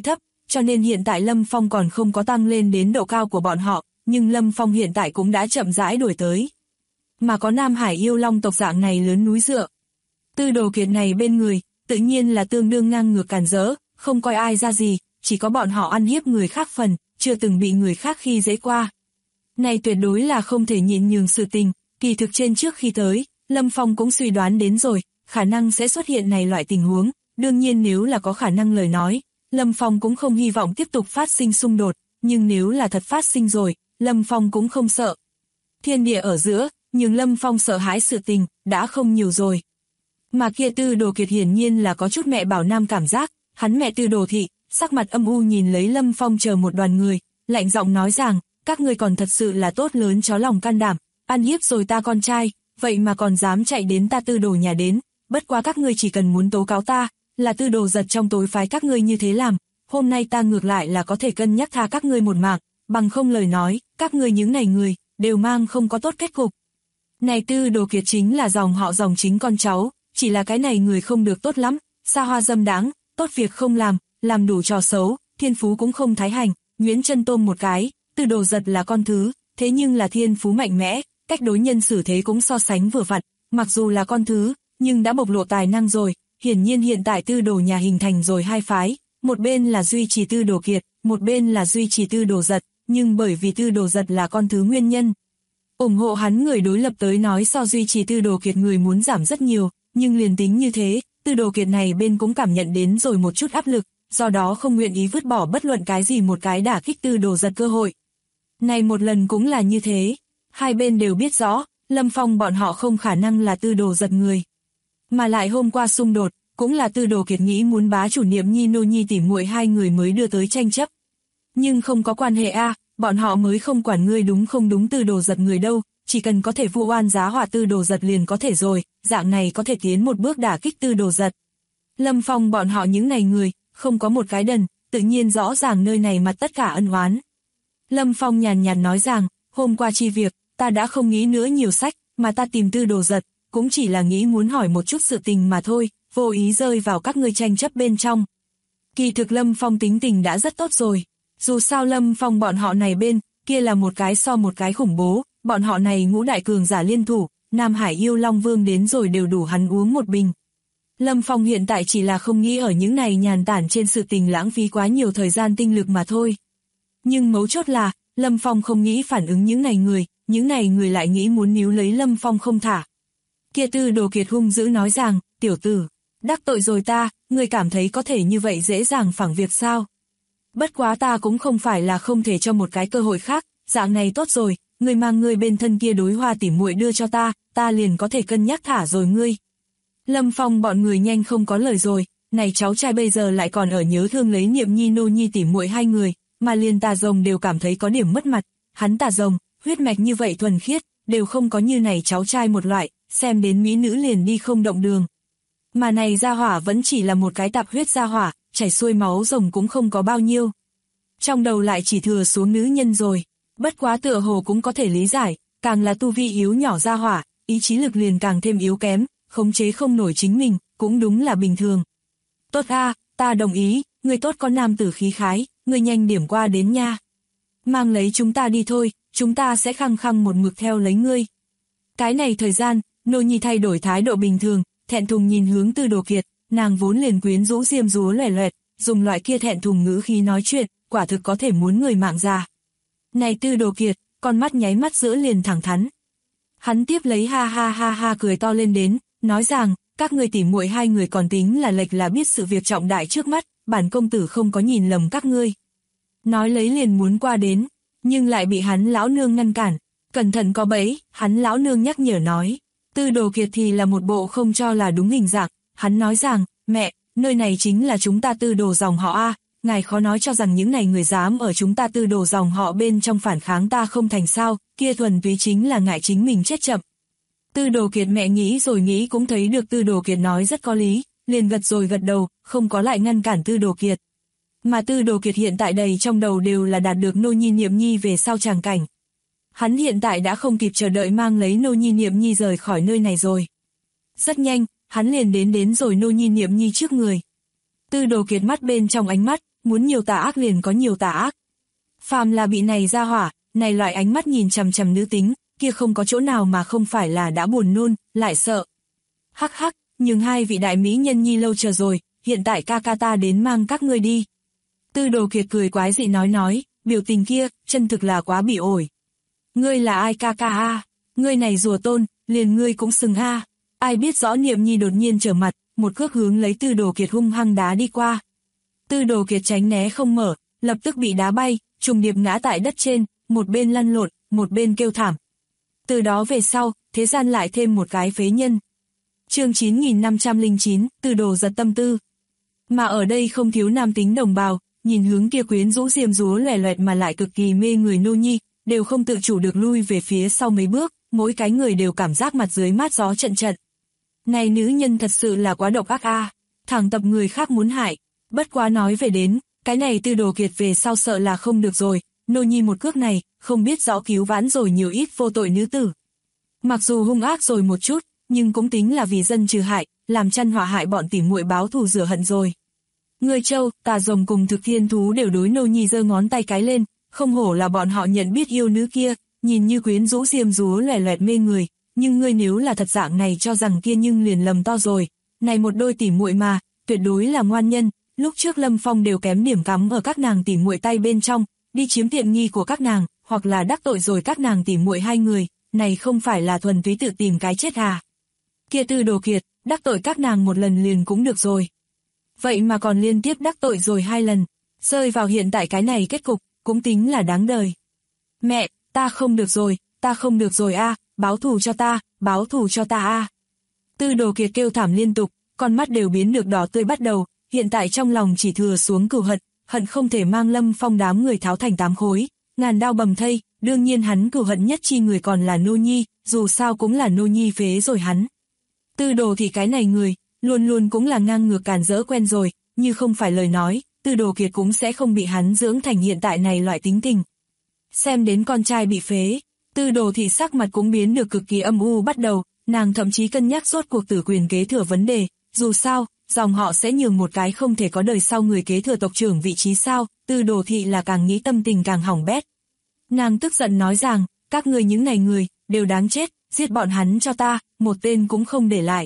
cho nên hiện tại Lâm Phong còn không có tăng lên đến độ cao của bọn họ, nhưng Lâm Phong hiện tại cũng đã chậm rãi đuổi tới. Mà có Nam Hải yêu long tộc dạng này lớn núi dựa. Tư Đồ Kiệt này bên người, tự nhiên là tương đương ngang ngược càn rỡ, không coi ai ra gì, chỉ có bọn họ ăn hiếp người khác phần, chưa từng bị người khác khi dễ qua. Này tuyệt đối là không thể nhịn nhường sự tình, kỳ thực trên trước khi tới, Lâm Phong cũng suy đoán đến rồi, khả năng sẽ xuất hiện này loại tình huống, đương nhiên nếu là có khả năng lời nói, Lâm Phong cũng không hy vọng tiếp tục phát sinh xung đột, nhưng nếu là thật phát sinh rồi, Lâm Phong cũng không sợ. Thiên địa ở giữa, nhưng Lâm Phong sợ hãi sự tình, đã không nhiều rồi. Mà kia Tư Đồ Kiệt hiển nhiên là có chút mẹ bảo nam cảm giác, hắn mẹ Tư Đồ Thị, sắc mặt âm u nhìn lấy Lâm Phong chờ một đoàn người, lạnh giọng nói rằng, các ngươi còn thật sự là tốt lớn chó lòng can đảm, ăn hiếp rồi ta con trai, vậy mà còn dám chạy đến ta Tư Đồ nhà đến, bất quá các ngươi chỉ cần muốn tố cáo ta, là Tư Đồ Giật trong tối phái các ngươi như thế làm, hôm nay ta ngược lại là có thể cân nhắc tha các ngươi một mạng, bằng không lời nói, các ngươi những này người, đều mang không có tốt kết cục. Này Tư Đồ Kiệt chính là dòng họ dòng chính con cháu, chỉ là cái này người không được tốt lắm, xa hoa dâm đáng, tốt việc không làm đủ trò xấu, thiên phú cũng không thái hành, Nguyễn Chân tôm một cái, Tư Đồ Giật là con thứ, thế nhưng là thiên phú mạnh mẽ, cách đối nhân xử thế cũng so sánh vừa vặn, mặc dù là con thứ, nhưng đã bộc lộ tài năng rồi, hiển nhiên hiện tại Tư Đồ nhà hình thành rồi hai phái, một bên là duy trì Tư Đồ Kiệt, một bên là duy trì Tư Đồ Giật, nhưng bởi vì Tư Đồ Giật là con thứ nguyên nhân. Ủng hộ hắn người đối lập tới nói so duy trì Tư Đồ Kiệt người muốn giảm rất nhiều, nhưng liền tính như thế, Tư Đồ Kiệt này bên cũng cảm nhận đến rồi một chút áp lực, do đó không nguyện ý vứt bỏ bất luận cái gì một cái đả kích Tư Đồ Giật cơ hội. Này một lần cũng là như thế, hai bên đều biết rõ, Lâm Phong bọn họ không khả năng là Tư Đồ Giật người. Mà lại hôm qua xung đột, cũng là Tư Đồ Kiệt nghĩ muốn bá chủ Niệm Nhi Nô Nhi tỉ muội hai người mới đưa tới tranh chấp. Nhưng không có quan hệ a, bọn họ mới không quản ngươi đúng không đúng Tư Đồ Giật người đâu, chỉ cần có thể vu oan giá họa Tư Đồ Giật liền có thể rồi, dạng này có thể tiến một bước đả kích Tư Đồ Giật. Lâm Phong bọn họ những này người, không có một cái đần, tự nhiên rõ ràng nơi này mặt tất cả ân oán. Lâm Phong nhàn nhạt nói rằng, hôm qua chi việc, ta đã không nghĩ nữa nhiều sách, mà ta tìm Tư Đồ Giật, cũng chỉ là nghĩ muốn hỏi một chút sự tình mà thôi, vô ý rơi vào các ngươi tranh chấp bên trong. Kỳ thực Lâm Phong tính tình đã rất tốt rồi, dù sao Lâm Phong bọn họ này bên, kia là một cái so một cái khủng bố, bọn họ này ngũ đại cường giả liên thủ, Nam Hải yêu Long Vương đến rồi đều đủ hắn uống một bình. Lâm Phong hiện tại chỉ là không nghĩ ở những này nhàn tản trên sự tình lãng phí quá nhiều thời gian tinh lực mà thôi. Nhưng mấu chốt là, Lâm Phong không nghĩ phản ứng những này người lại nghĩ muốn níu lấy Lâm Phong không thả. Kia Tư Đồ Kiệt hung dữ nói rằng, tiểu tử, đắc tội rồi ta, ngươi cảm thấy có thể như vậy dễ dàng phẳng việc sao? Bất quá ta cũng không phải là không thể cho một cái cơ hội khác, dạng này tốt rồi, ngươi mang ngươi bên thân kia đối hoa tỉ muội đưa cho ta liền có thể cân nhắc thả rồi ngươi. Lâm Phong bọn người nhanh không có lời rồi, này cháu trai bây giờ lại còn ở nhớ thương lấy Niệm Nhi Nô Nhi tỉ muội hai người, mà liền Tà Rồng đều cảm thấy có điểm mất mặt, hắn Tà Rồng, huyết mạch như vậy thuần khiết, đều không có như này cháu trai một loại, xem đến mỹ nữ liền đi không động đường. Mà này gia hỏa vẫn chỉ là một cái tạp huyết gia hỏa, chảy xuôi máu rồng cũng không có bao nhiêu. Trong đầu lại chỉ thừa xuống nữ nhân rồi, bất quá tựa hồ cũng có thể lý giải, càng là tu vi yếu nhỏ gia hỏa, ý chí lực liền càng thêm yếu kém, khống chế không nổi chính mình, cũng đúng là bình thường. Tốt a, ta đồng ý, ngươi tốt có nam tử khí khái, ngươi nhanh điểm qua đến nha. Mang lấy chúng ta đi thôi, chúng ta sẽ khăng khăng một mực theo lấy ngươi. Cái này thời gian, Nô Nhi thay đổi thái độ bình thường, thẹn thùng nhìn hướng Tư Đồ Kiệt, nàng vốn liền quyến rũ diêm dúa loẻ loẹt, dùng loại kia thẹn thùng ngữ khí nói chuyện, quả thực có thể muốn người mạng già. Này Tư Đồ Kiệt, con mắt nháy mắt giữa liền thẳng thắn. Hắn tiếp lấy ha ha cười to lên đến, nói rằng, các ngươi tỉ muội hai người còn tính là lệch là biết sự việc trọng đại trước mắt, bản công tử không có nhìn lầm các ngươi. Nói lấy liền muốn qua đến, nhưng lại bị hắn lão nương ngăn cản, cẩn thận có bẫy, hắn lão nương nhắc nhở nói. Tư Đồ Kiệt thì là một bộ không cho là đúng hình dạng, hắn nói rằng, mẹ, nơi này chính là chúng ta Tư Đồ dòng họ a, ngài khó nói cho rằng những này người dám ở chúng ta Tư Đồ dòng họ bên trong phản kháng ta không thành sao, kia thuần túy chính là ngại chính mình chết chậm. Tư Đồ Kiệt mẹ nghĩ rồi nghĩ cũng thấy được Tư Đồ Kiệt nói rất có lý, liền gật rồi gật đầu, không có lại ngăn cản Tư Đồ Kiệt. Mà Tư Đồ Kiệt hiện tại đầy trong đầu đều là đạt được Nô Nhi Niệm Nhi về sau tràng cảnh. Hắn hiện tại đã không kịp chờ đợi mang lấy Nô Nhi Niệm Nhi rời khỏi nơi này rồi. Rất nhanh, hắn liền đến rồi Nô Nhi Niệm Nhi trước người. Tư Đồ Kiệt mắt bên trong ánh mắt, muốn nhiều tà ác liền có nhiều tà ác. Phàm là bị này ra hỏa, này loại ánh mắt nhìn chằm chằm nữ tính, kia không có chỗ nào mà không phải là đã buồn nôn, lại sợ. Hắc hắc, nhưng hai vị đại mỹ nhân nhi lâu chờ rồi, hiện tại ca ca ta đến mang các ngươi đi. Tư Đồ Kiệt cười quái dị nói, biểu tình kia, chân thực là quá bị ổi. Ngươi là ai ca ca a? Ngươi này rùa tôn, liền ngươi cũng xứng a. Ai biết rõ Niệm Nhi đột nhiên trở mặt, một cước hướng lấy Tư Đồ Kiệt hung hăng đá đi qua. Tư Đồ Kiệt tránh né không mở, lập tức bị đá bay, trùng điệp ngã tại đất trên, một bên lăn lộn, một bên kêu thảm. Từ đó về sau, thế gian lại thêm một cái phế nhân. Chương 9509, Tư Đồ Giật tâm tư. Mà ở đây không thiếu nam tính đồng bào, nhìn hướng kia quyến rũ diêm dúa lòe loẹt mà lại cực kỳ mê người nô nhi, đều không tự chủ được lui về phía sau mấy bước, mỗi cái người đều cảm giác mặt dưới mát gió trận trận. Này nữ nhân thật sự là quá độc ác a, thẳng tập người khác muốn hại. Bất quá nói về đến, cái này Tư Đồ Kiệt về sau sợ là không được rồi, nô nhi một cước này, không biết rõ cứu vãn rồi nhiều ít vô tội nữ tử. Mặc dù hung ác rồi một chút, nhưng cũng tính là vì dân trừ hại, làm chăn họa hại bọn tỉ muội báo thù rửa hận rồi. Người Châu, Tà Rồng cùng Thực Thiên Thú đều đối nô nhi giơ ngón tay cái lên, không hổ là bọn họ nhận biết yêu nữ kia, nhìn như quyến rũ diêm dúa lòe loẹt mê người, nhưng ngươi nếu là thật dạng này cho rằng kia nhưng liền lầm to rồi. Này một đôi tỉ muội mà, tuyệt đối là ngoan nhân, lúc trước Lâm Phong đều kém điểm cắm ở các nàng tỉ muội tay bên trong, đi chiếm tiện nghi của các nàng, hoặc là đắc tội rồi các nàng tỉ muội hai người, này không phải là thuần túy tự tìm cái chết à. Kia Tư Đồ Kiệt, đắc tội các nàng một lần liền cũng được rồi. Vậy mà còn liên tiếp đắc tội rồi 2 lần, rơi vào hiện tại cái này kết cục, cũng tính là đáng đời. Mẹ, ta không được rồi a, báo thù cho ta a. Tư Đồ Kiệt kêu thảm liên tục, con mắt đều biến được đỏ tươi bắt đầu, hiện tại trong lòng chỉ thừa xuống cừu hận không thể mang Lâm Phong đám người tháo thành 8 khối, ngàn đao bầm thây, đương nhiên hắn cừu hận nhất chi người còn là nô nhi, dù sao cũng là nô nhi phế rồi hắn. Tư Đồ thì cái này người, luôn luôn cũng là ngang ngược càn rỡ quen rồi, như không phải lời nói, Tư Đồ Kiệt cũng sẽ không bị hắn dưỡng thành hiện tại này loại tính tình. Xem đến con trai bị phế, Tư Đồ thì sắc mặt cũng biến được cực kỳ âm u bắt đầu, nàng thậm chí cân nhắc rốt cuộc tử quyền kế thừa vấn đề, dù sao, dòng họ sẽ nhường một cái không thể có đời sau người kế thừa tộc trưởng vị trí sao, Tư Đồ thị là càng nghĩ tâm tình càng hỏng bét. Nàng tức giận nói rằng, các người những này người, đều đáng chết, giết bọn hắn cho ta, một tên cũng không để lại.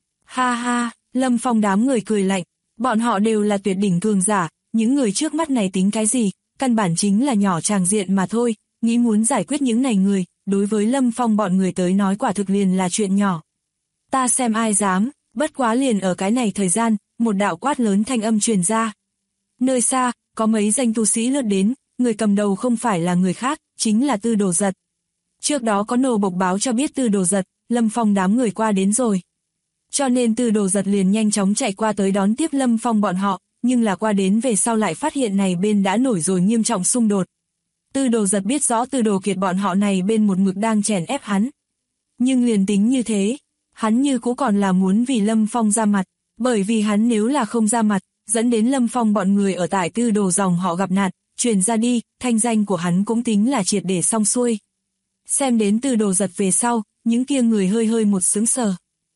Ha ha, Lâm Phong đám người cười lạnh, bọn họ đều là tuyệt đỉnh cường giả, những người trước mắt này tính cái gì, căn bản chính là nhỏ tràng diện mà thôi, nghĩ muốn giải quyết những này người, đối với Lâm Phong bọn người tới nói quả thực liền là chuyện nhỏ. Ta xem ai dám, bất quá liền ở cái này thời gian, một đạo quát lớn thanh âm truyền ra. Nơi xa, có mấy danh tu sĩ lướt đến, người cầm đầu không phải là người khác, chính là Tư Đồ Giật. Trước đó có nô bộc báo cho biết Tư Đồ Giật, Lâm Phong đám người qua đến rồi. Cho nên Tư Đồ Giật liền nhanh chóng chạy qua tới đón tiếp Lâm Phong bọn họ, nhưng là qua đến về sau lại phát hiện này bên đã nổi rồi nghiêm trọng xung đột. Tư Đồ Giật biết rõ Tư Đồ Kiệt bọn họ này bên một mực đang chèn ép hắn. Nhưng liền tính như thế, hắn như cũng còn là muốn vì Lâm Phong ra mặt, bởi vì hắn nếu là không ra mặt, dẫn đến Lâm Phong bọn người ở tại Tư Đồ dòng họ gặp nạn, truyền ra đi, thanh danh của hắn cũng tính là triệt để xong xuôi. Xem đến Tư Đồ Giật về sau, những kia người hơi một sững sờ.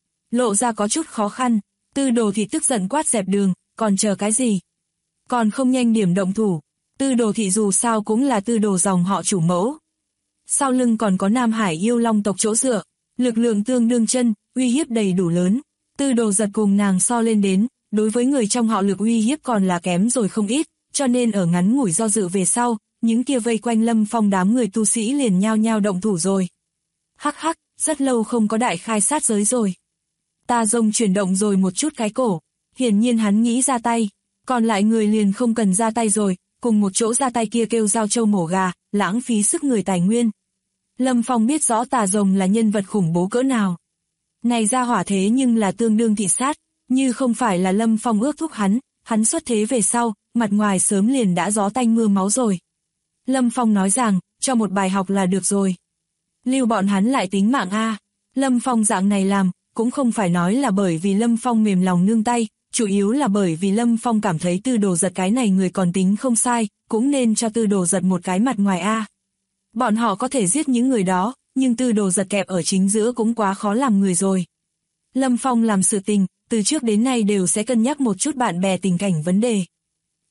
Lộ ra có chút khó khăn, Tư Đồ thị tức giận quát dẹp đường, còn chờ cái gì? Còn không nhanh điểm động thủ, Tư Đồ thị dù sao cũng là Tư Đồ dòng họ chủ mẫu. Sau lưng còn có Nam Hải yêu long tộc chỗ dựa, lực lượng tương đương chân, uy hiếp đầy đủ lớn. Tư Đồ Giật cùng nàng so lên đến, đối với người trong họ lực uy hiếp còn là kém rồi không ít, cho nên ở ngắn ngủi do dự về sau, những kia vây quanh Lâm Phong đám người tu sĩ liền nhao nhao động thủ rồi. Hắc hắc, rất lâu không có đại khai sát giới rồi. Tà Rồng chuyển động rồi một chút cái cổ, hiển nhiên hắn nghĩ ra tay, còn lại người liền không cần ra tay rồi, cùng một chỗ ra tay kia kêu giao châu mổ gà, lãng phí sức người tài nguyên. Lâm Phong biết rõ Tà Rồng là nhân vật khủng bố cỡ nào. Này ra hỏa thế nhưng là tương đương thị sát, như không phải là Lâm Phong ước thúc hắn xuất thế về sau, mặt ngoài sớm liền đã gió tanh mưa máu rồi. Lâm Phong nói rằng, cho một bài học là được rồi. Lưu bọn hắn lại tính mạng a. Lâm Phong dạng này làm, cũng không phải nói là bởi vì Lâm Phong mềm lòng nương tay, chủ yếu là bởi vì Lâm Phong cảm thấy Tư Đồ Giật cái này người còn tính không sai, cũng nên cho Tư Đồ Giật một cái mặt ngoài a. Bọn họ có thể giết những người đó, nhưng Tư Đồ Giật kẹp ở chính giữa cũng quá khó làm người rồi. Lâm Phong làm sự tình, từ trước đến nay đều sẽ cân nhắc một chút bạn bè tình cảnh vấn đề.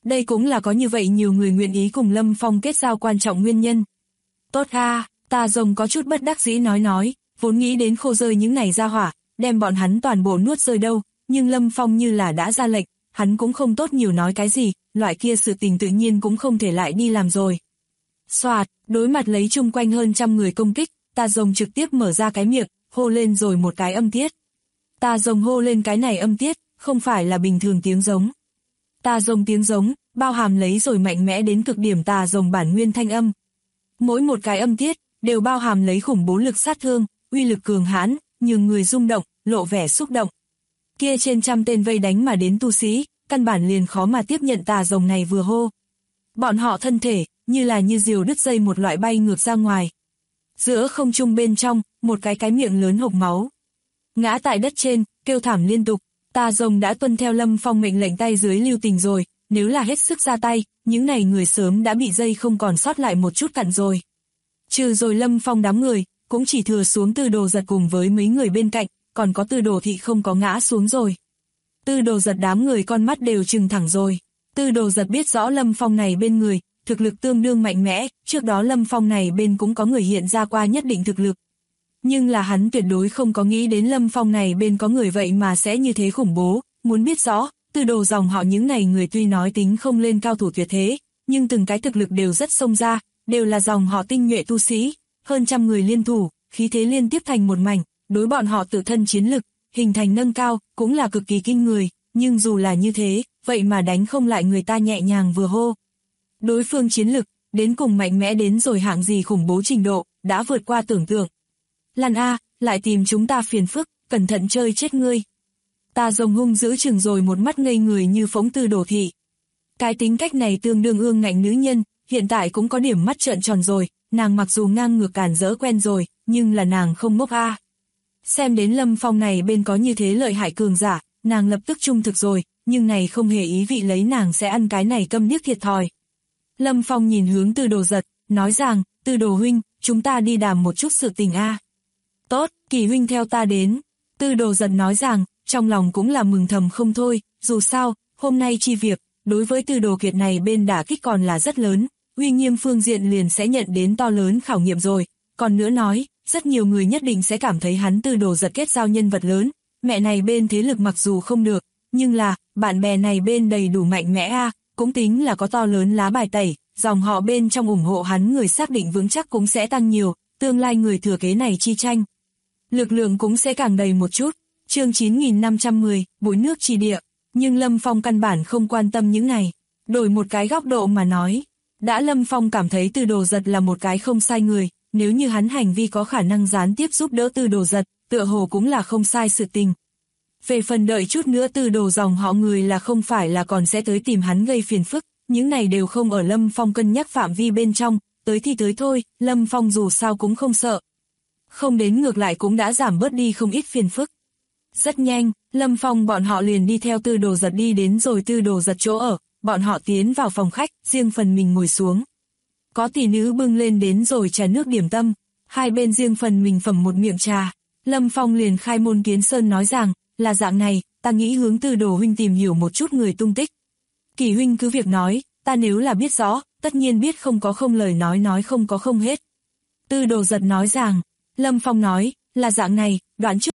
Đây cũng là có như vậy nhiều người nguyện ý cùng Lâm Phong kết giao quan trọng nguyên nhân. Tốt a, Tà Rồng có chút bất đắc dĩ nói, vốn nghĩ đến khô rơi những này ra hỏa, đem bọn hắn toàn bộ nuốt rơi đâu, nhưng Lâm Phong như là đã ra lệnh, hắn cũng không tốt nhiều nói cái gì, loại kia sự tình tự nhiên cũng không thể lại đi làm rồi. Soạt, đối mặt lấy chung quanh hơn 100 người công kích, Tà Rồng trực tiếp mở ra cái miệng, hô lên rồi một cái âm tiết. Tà Rồng hô lên cái này âm tiết, không phải là bình thường tiếng giống. Tà Rồng tiếng giống, bao hàm lấy rồi mạnh mẽ đến cực điểm Tà Rồng bản nguyên thanh âm. Mỗi một cái âm tiết, đều bao hàm lấy khủng bố lực sát thương, uy lực cường hãn, nhường người rung động, lộ vẻ xúc động. Kia trên 100 tên vây đánh mà đến tu sĩ, căn bản liền khó mà tiếp nhận Tà Rồng này vừa hô. Bọn họ thân thể, như là như diều đứt dây một loại bay ngược ra ngoài. Giữa không trung bên trong, một cái miệng lớn hộc máu. Ngã tại đất trên, kêu thảm liên tục. Tà Rồng đã tuân theo Lâm Phong mệnh lệnh tay dưới lưu tình rồi, nếu là hết sức ra tay, những này người sớm đã bị dây không còn sót lại một chút cặn rồi. Trừ rồi Lâm Phong đám người, cũng chỉ thừa xuống Tư Đồ Giật cùng với mấy người bên cạnh, còn có Tư Đồ Thị không có ngã xuống rồi. Tư Đồ Giật đám người con mắt đều trừng thẳng rồi. Tư Đồ Giật biết rõ Lâm Phong này bên người, thực lực tương đương mạnh mẽ, trước đó Lâm Phong này bên cũng có người hiện ra qua nhất định thực lực. Nhưng là hắn tuyệt đối không có nghĩ đến Lâm Phong này bên có người vậy mà sẽ như thế khủng bố, muốn biết rõ, Tư Đồ dòng họ những này người tuy nói tính không lên cao thủ tuyệt thế, nhưng từng cái thực lực đều rất xông ra, đều là dòng họ tinh nhuệ tu sĩ, hơn 100 người liên thủ, khí thế liên tiếp thành một mảnh, đối bọn họ tự thân chiến lực, hình thành nâng cao, cũng là cực kỳ kinh người, nhưng dù là như thế, vậy mà đánh không lại người ta nhẹ nhàng vừa hô. Đối phương chiến lực, đến cùng mạnh mẽ đến rồi hạng gì khủng bố trình độ, đã vượt qua tưởng tượng. Lan A, lại tìm chúng ta phiền phức, cẩn thận chơi chết ngươi. Tà Rồng hung dữ chừng rồi một mắt ngây người như phóng Tư Đồ Thị. Cái tính cách này tương đương ương ngạnh nữ nhân, hiện tại cũng có điểm mắt trợn tròn rồi, nàng mặc dù ngang ngược cản rỡ quen rồi, nhưng là nàng không ngốc a. Xem đến Lâm Phong này bên có như thế lợi hại cường giả, nàng lập tức trung thực rồi, nhưng này không hề ý vị lấy nàng sẽ ăn cái này câm điếc thiệt thòi. Lâm Phong nhìn hướng Tư Đồ Giật, nói rằng, Tư Đồ huynh, chúng ta đi đàm một chút sự tình a. Tốt, Kỳ huynh theo ta đến. Tư Đồ Giật nói rằng, trong lòng cũng là mừng thầm không thôi, dù sao, hôm nay chi việc, đối với Tư Đồ Kiệt này bên đả kích còn là rất lớn, uy nghiêm phương diện liền sẽ nhận đến to lớn khảo nghiệm rồi, còn nữa nói, rất nhiều người nhất định sẽ cảm thấy hắn Tư Đồ Giật kết giao nhân vật lớn, mẹ này bên thế lực mặc dù không được, nhưng là, bạn bè này bên đầy đủ mạnh mẽ a, cũng tính là có to lớn lá bài tẩy, dòng họ bên trong ủng hộ hắn người xác định vững chắc cũng sẽ tăng nhiều, tương lai người thừa kế này chi tranh. Lực lượng cũng sẽ càng đầy một chút. Chương 9510, bụi nước trì địa. Nhưng Lâm Phong căn bản không quan tâm những này. Đổi một cái góc độ mà nói. Đã Lâm Phong cảm thấy Tư Đồ Giật là một cái không sai người, nếu như hắn hành vi có khả năng gián tiếp giúp đỡ Tư Đồ Giật, tựa hồ cũng là không sai sự tình. Về phần đợi chút nữa Tư Đồ dòng họ người là không phải là còn sẽ tới tìm hắn gây phiền phức, những này đều không ở Lâm Phong cân nhắc phạm vi bên trong, tới thì tới thôi, Lâm Phong dù sao cũng không sợ. Không đến ngược lại cũng đã giảm bớt đi không ít phiền phức. Rất nhanh, Lâm Phong bọn họ liền đi theo Tư Đồ Giật đi đến rồi Tư Đồ Giật chỗ ở, bọn họ tiến vào phòng khách, riêng phần mình ngồi xuống. Có tỷ nữ bưng lên đến rồi trà nước điểm tâm, hai bên riêng phần mình phẩm một miệng trà. Lâm Phong liền khai môn kiến sơn nói rằng, là dạng này, ta nghĩ hướng Tư Đồ huynh tìm hiểu một chút người tung tích. Kỳ huynh cứ việc nói, ta nếu là biết rõ, tất nhiên biết không có không lời nói không có không hết. Tư Đồ Giật nói rằng, Lâm Phong nói, là dạng này, đoạn trước.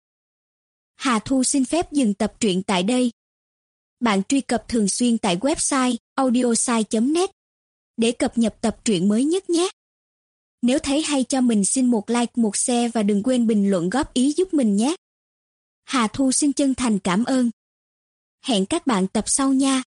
Hà Thu xin phép dừng tập truyện tại đây. Bạn truy cập thường xuyên tại website audiosai.net để cập nhật tập truyện mới nhất nhé. Nếu thấy hay cho mình xin một like, một share và đừng quên bình luận góp ý giúp mình nhé. Hà Thu xin chân thành cảm ơn. Hẹn các bạn tập sau nha.